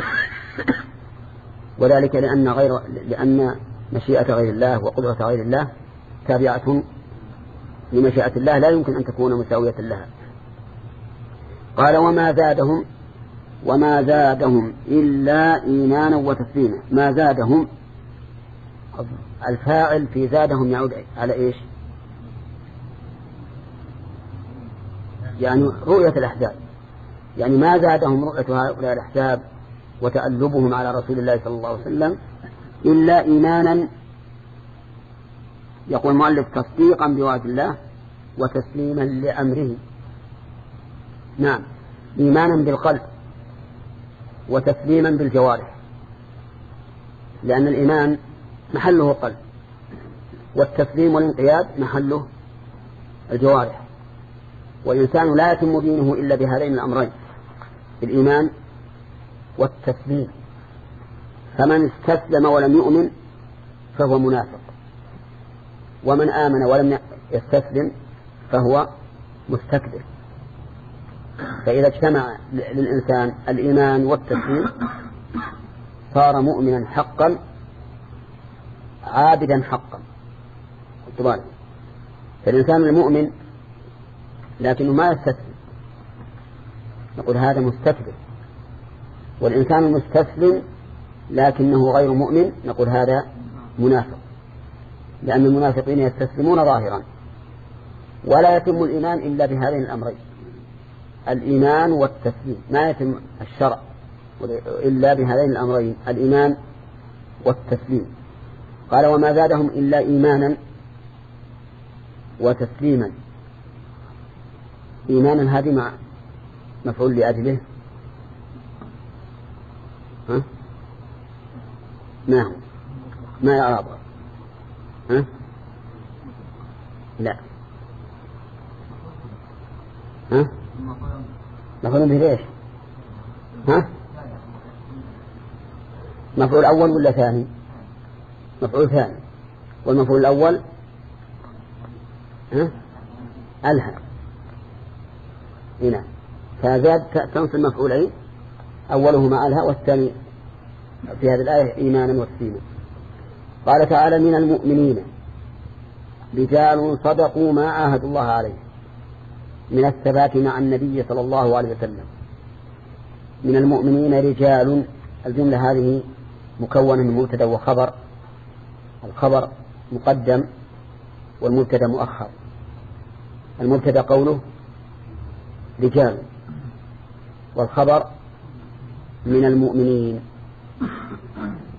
وذلك لأن, غير لأن مشيئة غير الله وقدرة غير الله تابعة لمشيئة الله، لا يمكن أن تكون مساوية لها. قال وما زادهم وما زادهم إلا إيمانا وتسليما. ما زادهم، الفاعل في زادهم يعود على إيش؟ يعني رؤية الأحزاب، يعني ما زادهم رؤية هؤلاء الأحزاب وتألبهم على رسول الله صلى الله عليه وسلم إلا إيمانا، يقول المؤلف تصديقا بوعد الله وتسليما لأمره. نعم، إيمانا بالقلب وتسليما بالجوارح، لأن الإيمان محله القلب والتسليم والانقياد محله الجوارح، والإنسان لا يتم دينه إلا بهذين الأمرين، الإيمان والتسليم. فمن استسلم ولم يؤمن فهو منافق، ومن آمن ولم يستسلم فهو مستكبر. فإذا اجتمع للإنسان الإيمان والتسليم صار مؤمنا حقا عابدا حقا. طبعا فالإنسان المؤمن لكنه ما يستسلم نقول هذا مستكبر، والإنسان المستسلم لكنه غير مؤمن نقول هذا منافق، لأن المنافقين يستسلمون ظاهرا، ولا يتم الإيمان إلا بهذين الأمرين، الإيمان والتسليم. ما يتم الشرع إلا بهذين الأمرين، الإيمان والتسليم. قال وما زادهم إلا إيمانا وتسليما. إيمانا هذه مع مفعول لأجله، ها؟ ما هو ما يعرضه، ها؟ لا، ها؟ مفعول به ليش؟ ها؟ مفعول أول ولا ثاني؟ مفعول ثاني، والمفعول الأول ها؟ ألها هنا، فزاد تنصب مفعولين، أولهما ألها والثاني في هذه الآية إيمانا وتسليما. قال تعالى من المؤمنين رجال صدقوا ما عاهدوا الله عليه، من الثبات مع النبي صلى الله عليه وسلم. من المؤمنين رجال، الجملة هذه مكونة من مبتدأ وخبر، الخبر مقدم والمبتدأ مؤخر. المبتدأ قوله رجال، والخبر من المؤمنين.